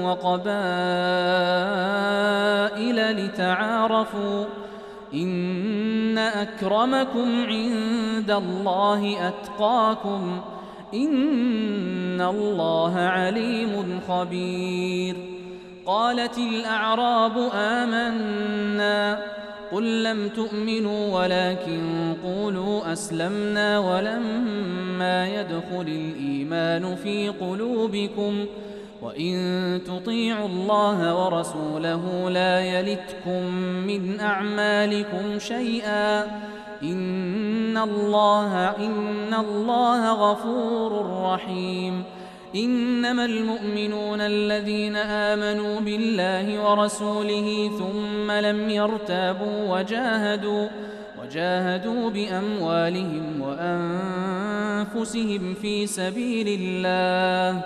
Speaker 2: وقبائل لتعارفوا إن أكرمكم عند الله أتقاكم إن الله عليم خبير. قالت الأعراب آمنا قل لم تؤمنوا ولكن قولوا أسلمنا ولما يدخل الإيمان في قلوبكم وإن تطيعوا الله ورسوله لا يلتكم من أعمالكم شيئا إن الله إن الله غفور رحيم. إنما المؤمنون الذين آمنوا بالله ورسوله ثم لم يرتابوا وجاهدوا وجاهدوا بأموالهم وأنفسهم في سبيل الله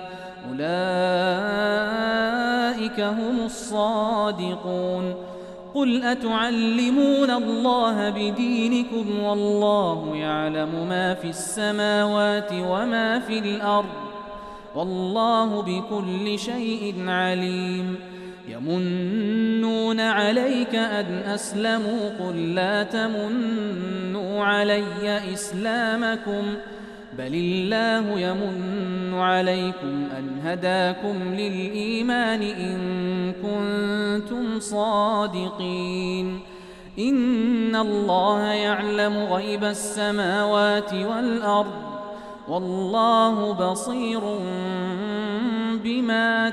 Speaker 2: أولئك هم الصادقون. قل أتعلمون الله بدينكم والله يعلم ما في السماوات وما في الأرض والله بكل شيء عليم. يمنون عليك أن أسلموا قل لا تمنوا علي إسلامكم بل الله يمن عليكم أن هداكم للإيمان إن كنتم صادقين. إن الله يعلم غيب السماوات والأرض والله بصير بما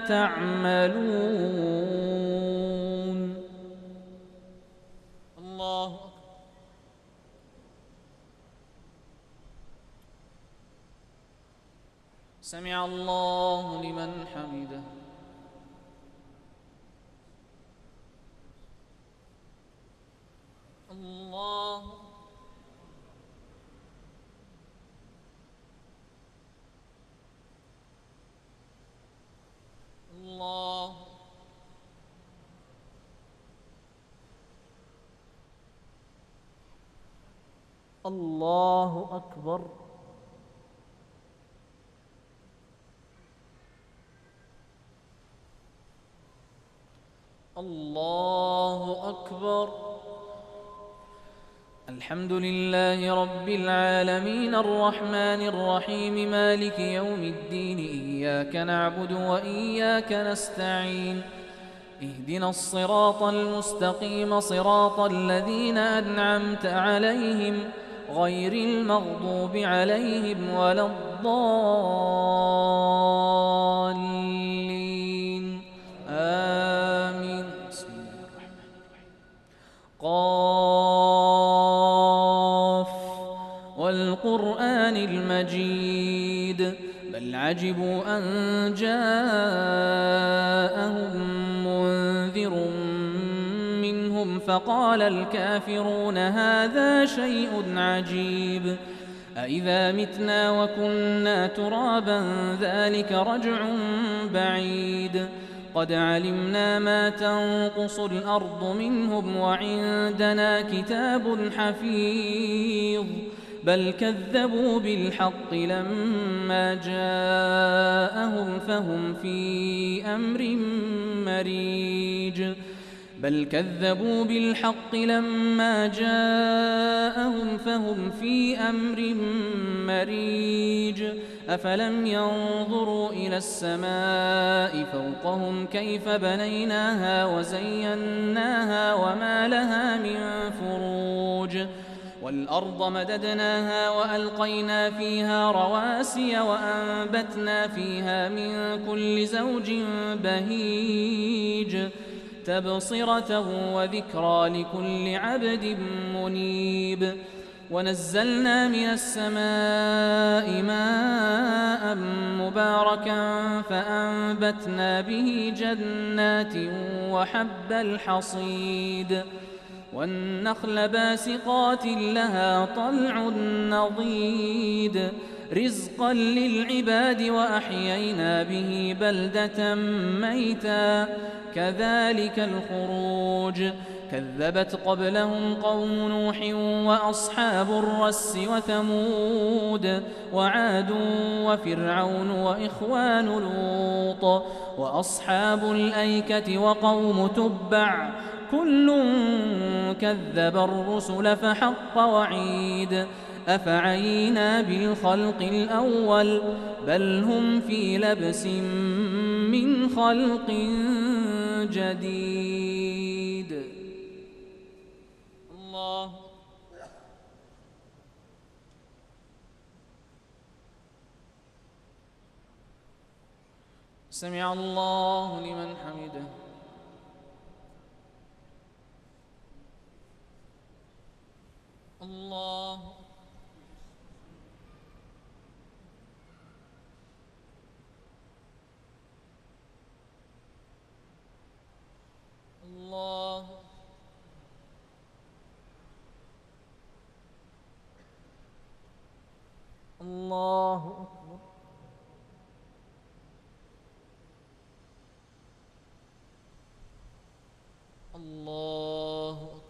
Speaker 2: تعملون.
Speaker 1: الله
Speaker 2: سمع الله لمن حمده. الله الله الله أكبر. الله أكبر. الحمد لله رب العالمين الرحمن الرحيم مالك يوم الدين إياك نعبد وإياك نستعين اهدنا الصراط المستقيم صراط الذين أنعمت عليهم غير المغضوب عليهم ولا الضالين آمين. بسم الله الرحمن الرحيم. قاف والقرآن المجيد بل عجبوا أن جاءهم منذر منهم فقال الكافرون هذا شيء عجيب أإذا متنا وكنا ترابا ذلك رجع بعيد قد علمنا ما تنقص الأرض منهم وعندنا كتاب حفيظ بل كذبوا بالحق لما جاءهم فهم في أمر مريج بل كذبوا بالحق لما جاءهم فهم في أمر مريج أفلم ينظروا إلى السماء فوقهم كيف بنيناها وزيناها وما لها من فروج والأرض مددناها وألقينا فيها رواسي وأنبتنا فيها من كل زوج بهيج تبصرة وذكرى لكل عبد منيب ونزلنا من السماء ماء مباركا فأنبتنا به جنات وحب الحصيد والنخل باسقات لها طلع نضيد رزقا للعباد وأحيينا به بلدة ميتا كذلك الخروج كذبت قبلهم قوم نوح وأصحاب الرس وثمود وعاد وفرعون وإخوان لوط وأصحاب الأيكة وقوم تبع كل كذب الرسل فحق وعيد أفعينا بالخلق الأول بل هم في لبس من خلق جديد. الله سمع الله لمن حمده. الله الله الله أكبر. الله أكبر.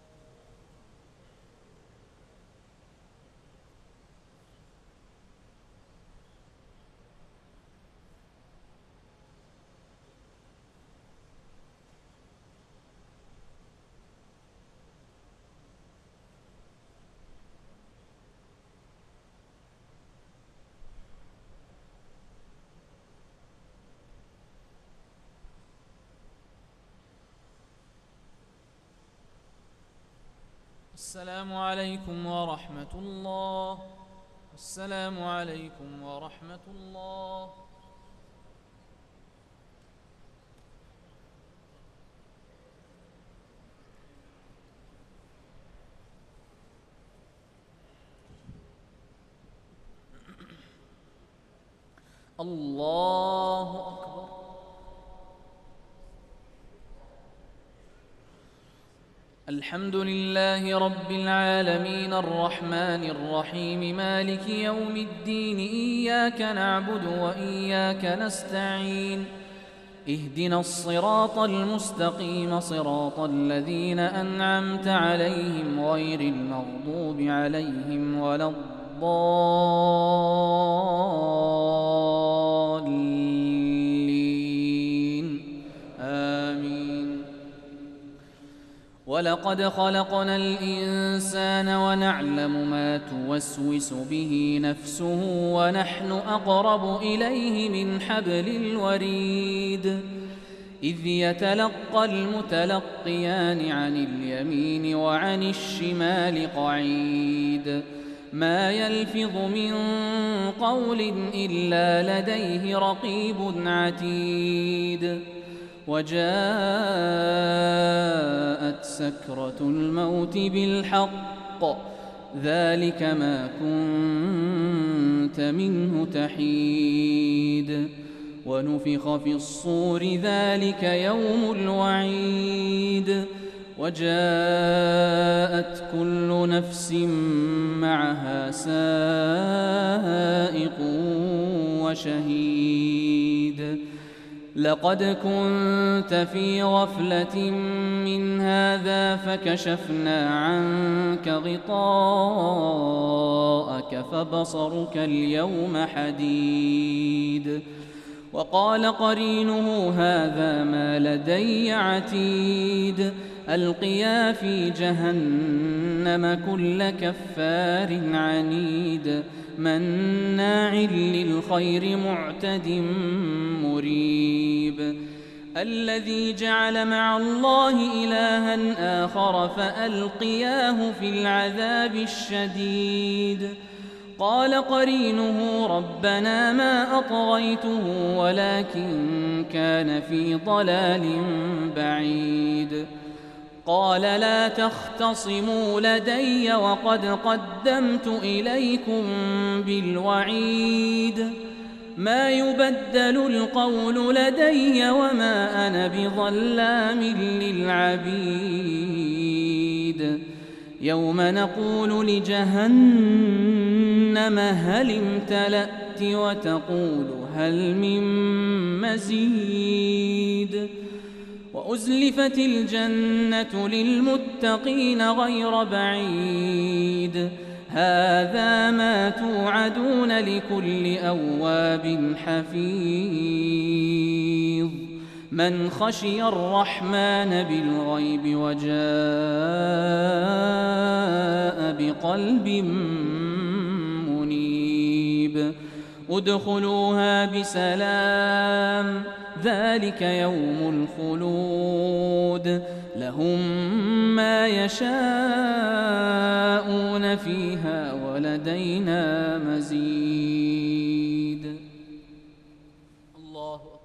Speaker 2: السلام عليكم ورحمة الله. السلام عليكم ورحمة الله. الله أكبر. الحمد لله رب العالمين الرحمن الرحيم مالك يوم الدين إياك نعبد وإياك نستعين اهدنا الصراط المستقيم صراط الذين أنعمت عليهم غير المغضوب عليهم ولا الضالين آمين. ولقد خلقنا الإنسان ونعلم ما توسوس به نفسه ونحن أقرب إليه من حبل الوريد إذ يتلقى المتلقيان عن اليمين وعن الشمال قعيد ما يلفظ من قول إلا لديه رقيب عتيد. وجاءت سكرة الموت بالحق ذلك ما كنت منه تحيد. ونفخ في الصور ذلك يوم الوعيد وجاءت كل نفس معها سائق وشهيد. لقد كنت في غفلة من هذا فكشفنا عنك غطاءك فبصرك اليوم حديد. وقال قرينه هذا ما لدي عتيد ألقيا في جهنم كل كفار عنيد مناع للخير معتد مريب. الذي جعل مع الله إلها آخر فألقياه في العذاب الشديد. قال قرينه ربنا ما أطغيته ولكن كان في ضلال بعيد. قال لا تختصموا لدي وقد قدمت إليكم بالوعيد ما يبدل القول لدي وما أنا بظلام للعبيد. يوم نقول لجهنم هل امتلأت وتقول هل من مزيد وأزلفت الجنة للمتقين غير بعيد هذا ما توعدون لكل أواب حفيظ من خشي الرحمن بالغيب وجاء بقلب منيب ادخلوها بسلام ذلك يوم الخلود لهم ما يشاءون فيها ولدينا مزيد. الله أكبر.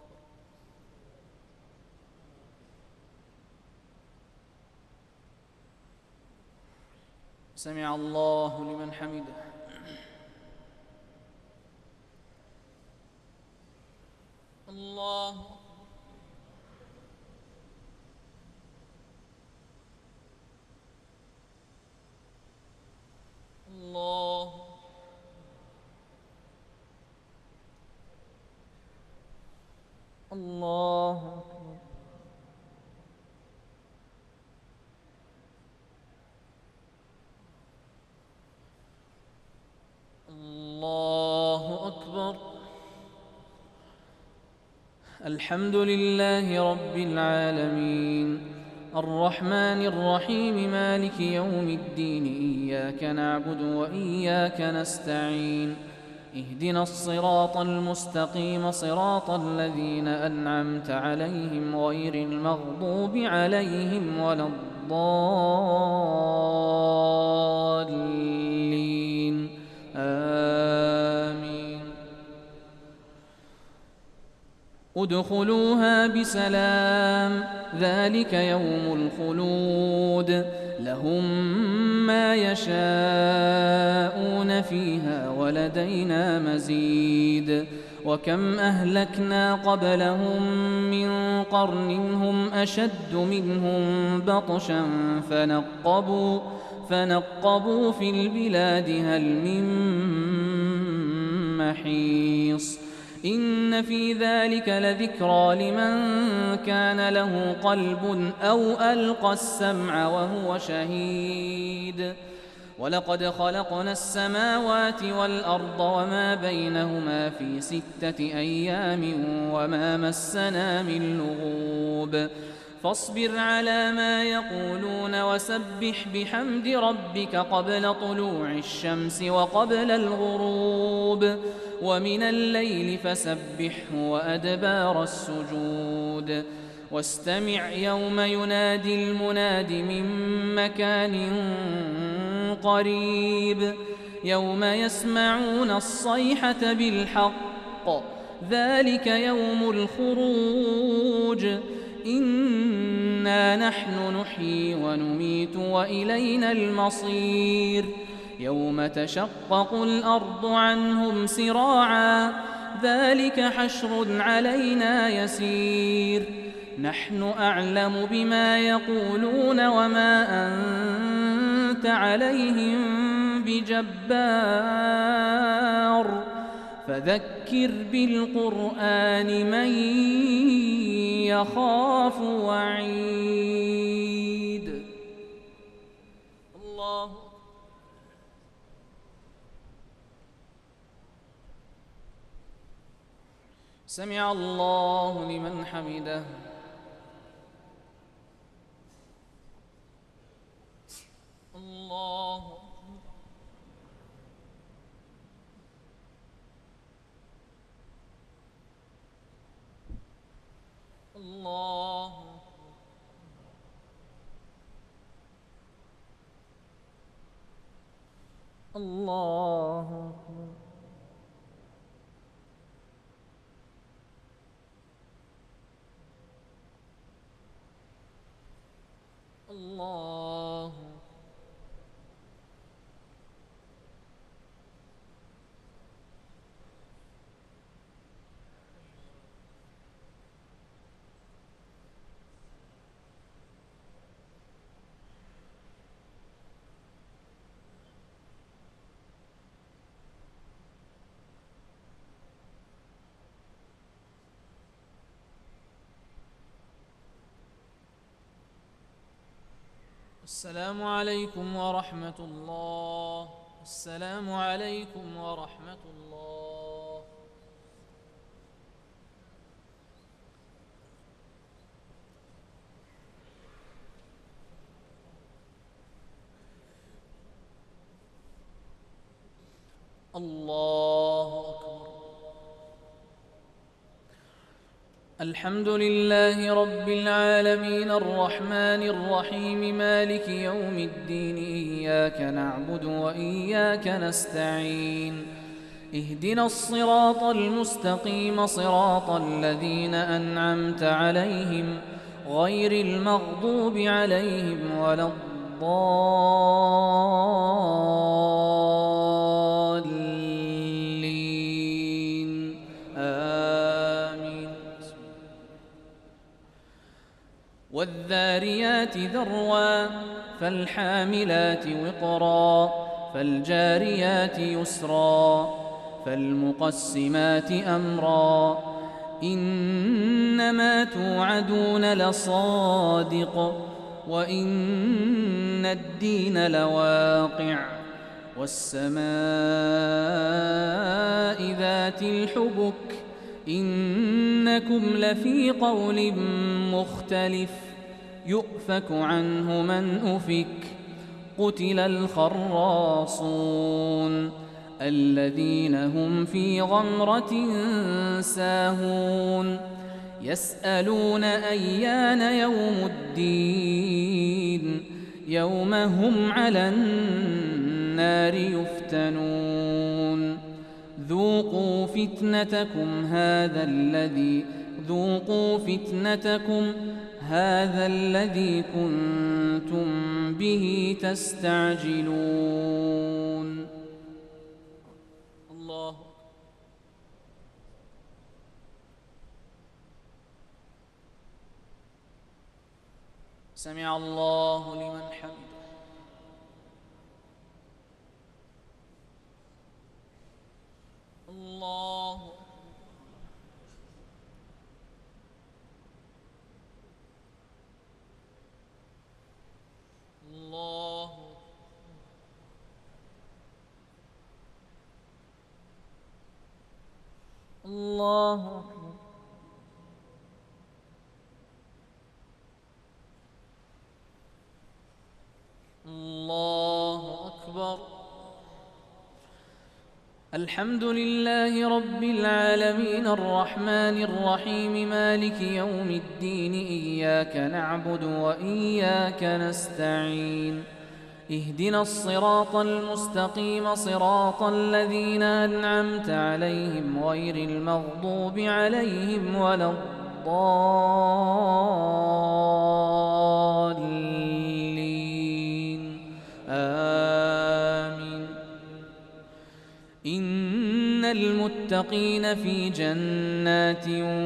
Speaker 2: سمع الله لمن حمده. الله الله الله أكبر. الله أكبر. الحمد لله رب العالمين الرحمن الرحيم مالك يوم الدين إياك نعبد وإياك نستعين اهدنا الصراط المستقيم صراط الذين أنعمت عليهم غير المغضوب عليهم ولا الضالين آمين. ادخلوها بسلام ذلك يوم الخلود لهم ما يشاءون فيها ولدينا مزيد وكم أهلكنا قبلهم من قرن هم أشد منهم بطشا فنقبوا, فنقبوا في البلاد هل من محيص إن في ذلك لذكرى لمن كان له قلب أو ألقى السمع وهو شهيد ولقد خلقنا السماوات والأرض وما بينهما في ستة أيام وما مسنا من لغوب فاصبر على ما يقولون وسبح بحمد ربك قبل طلوع الشمس وقبل الغروب ومن الليل فسبحه وأدبار السجود واستمع يوم ينادي المناد من مكان قريب يوم يسمعون الصيحة بالحق ذلك يوم الخروج إنا نحن نحيي ونميت وإلينا المصير يوم تشقق الأرض عنهم سراعا ذلك حشر علينا يسير نحن أعلم بما يقولون وما أنت عليهم بجبار فذكر بالقرآن من يخاف وعيد. الله سمع الله لمن حمده. الله الله الله السلام عليكم ورحمة الله. السلام عليكم ورحمة الله. الله أكبر. الحمد لله رب العالمين الرحمن الرحيم مالك يوم الدين إياك نعبد وإياك نستعين اهدنا الصراط المستقيم صراط الذين أنعمت عليهم غير المغضوب عليهم ولا الضالين آمين. والذاريات ذروا فالحاملات وقرا فالجاريات يسرا فالمقسمات أمرا إنما توعدون لصادق وإن الدين لواقع والسماء ذات الحبك إنكم لفي قول مختلف يؤفك عنه من أفك قتل الخراصون الذين هم في غمرة ساهون يسألون أيان يوم الدين يوم هم على النار يفتنون ذوقوا فتنتكم هذا الذي ذوقوا فتنتكم هذا الذي كنتم به تستعجلون. الله سمع الله لمن حمده. الله الله الله أكبر. الله أكبر. الحمد لله رب العالمين الرحمن الرحيم مالك يوم الدين إياك نعبد وإياك نستعين اهدنا الصراط المستقيم صراط الذين أنعمت عليهم غير المغضوب عليهم ولا الضالين آمين. إن المتقين في جنات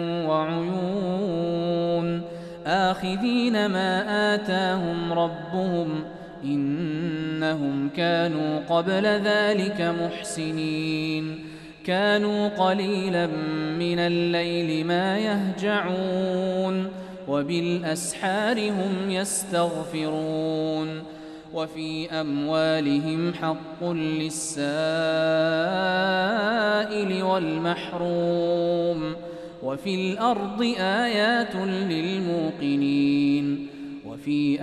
Speaker 2: وعيون آخذين ما آتاهم ربهم إنهم كانوا قبل ذلك محسنين كانوا قليلا من الليل ما يهجعون وبالأسحار هم يستغفرون وفي أموالهم حق للسائل والمحروم وفي الأرض آيات للموقنين وفي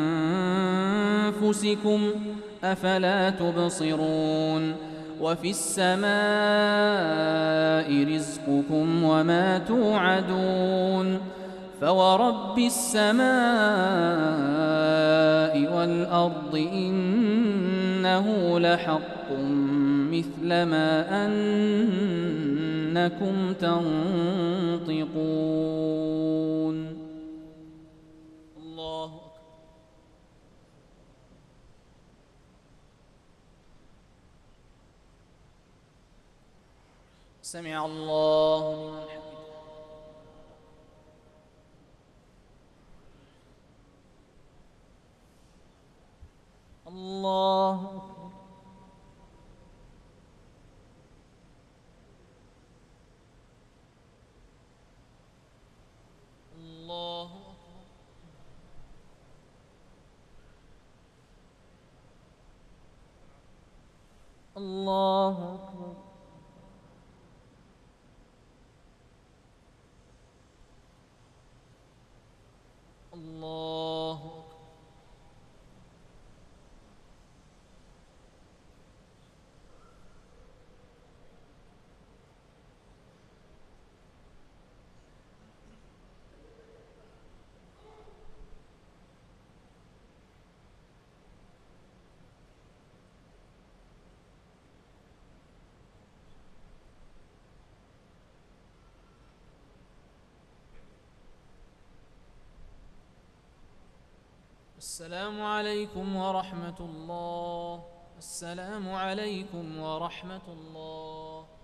Speaker 2: أنفسكم أفلا تبصرون وفي السماء رزقكم وما توعدون فورب السماء والأرض إنه لحق مثل ما أنكم تنطقون. الله أكبر. سمع الله لمن حمده. الله أكبر. الله أكبر. السلام عليكم ورحمة الله. السلام عليكم ورحمة الله.